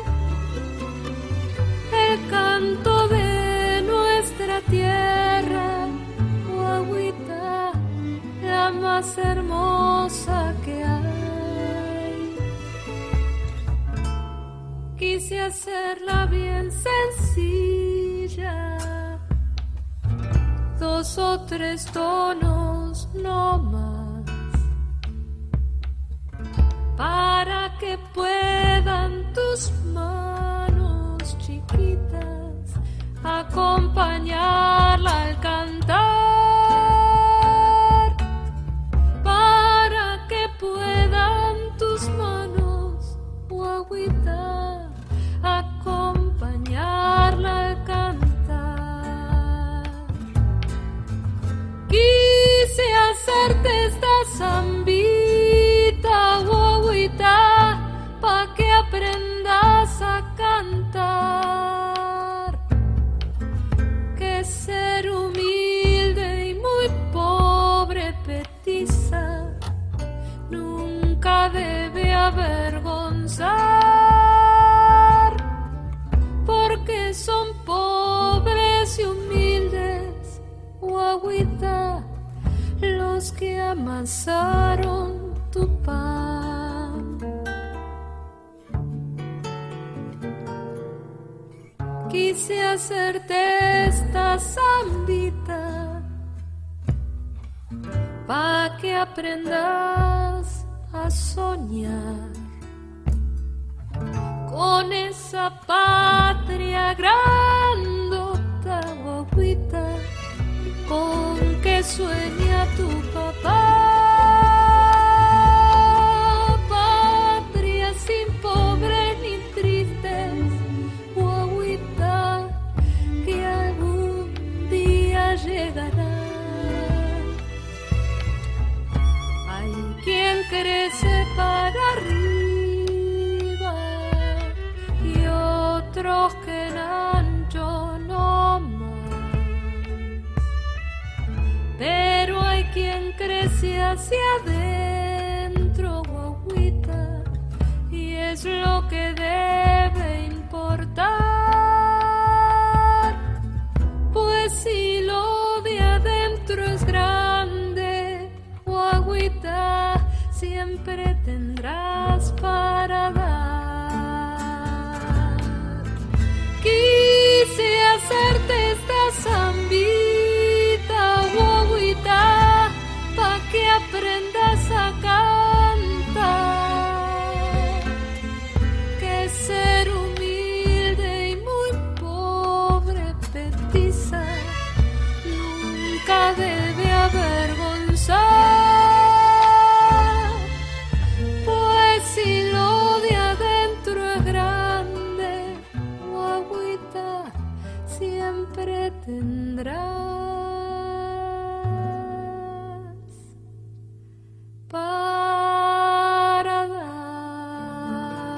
Speaker 12: El canto de nuestra tierra, guaguita, la más hermosa que hay. Quise hacerla bien sencilla, dos o tres tonos no más, para que puedan tus manos chiquitas acompañarla al cantar. amasaron tu pan. Quise hacerte esta zambita pa' que aprendas a soñar con esa patria grandota, guaguita, con que sueña tu papá. Patria sin pobres ni tristes, guaguita, que algún día llegará. Hay quien crece para arriba y otros que en ancho no más, pero hay quien crece hacia adentro, guaguita, y es lo que debe importar, pues si lo de adentro es grande, guaguita, siempre tendrás para dar. Quise hacerte esta zambita, guaguita, pa' que aprendas a cantar, que ser humilde y muy pobre petiza nunca debe avergonzar. Si lo de adentro es grande, guaguita, siempre tendrás para dar.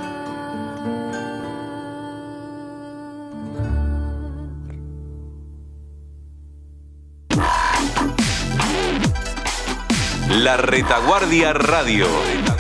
Speaker 20: La Retaguardia Radio.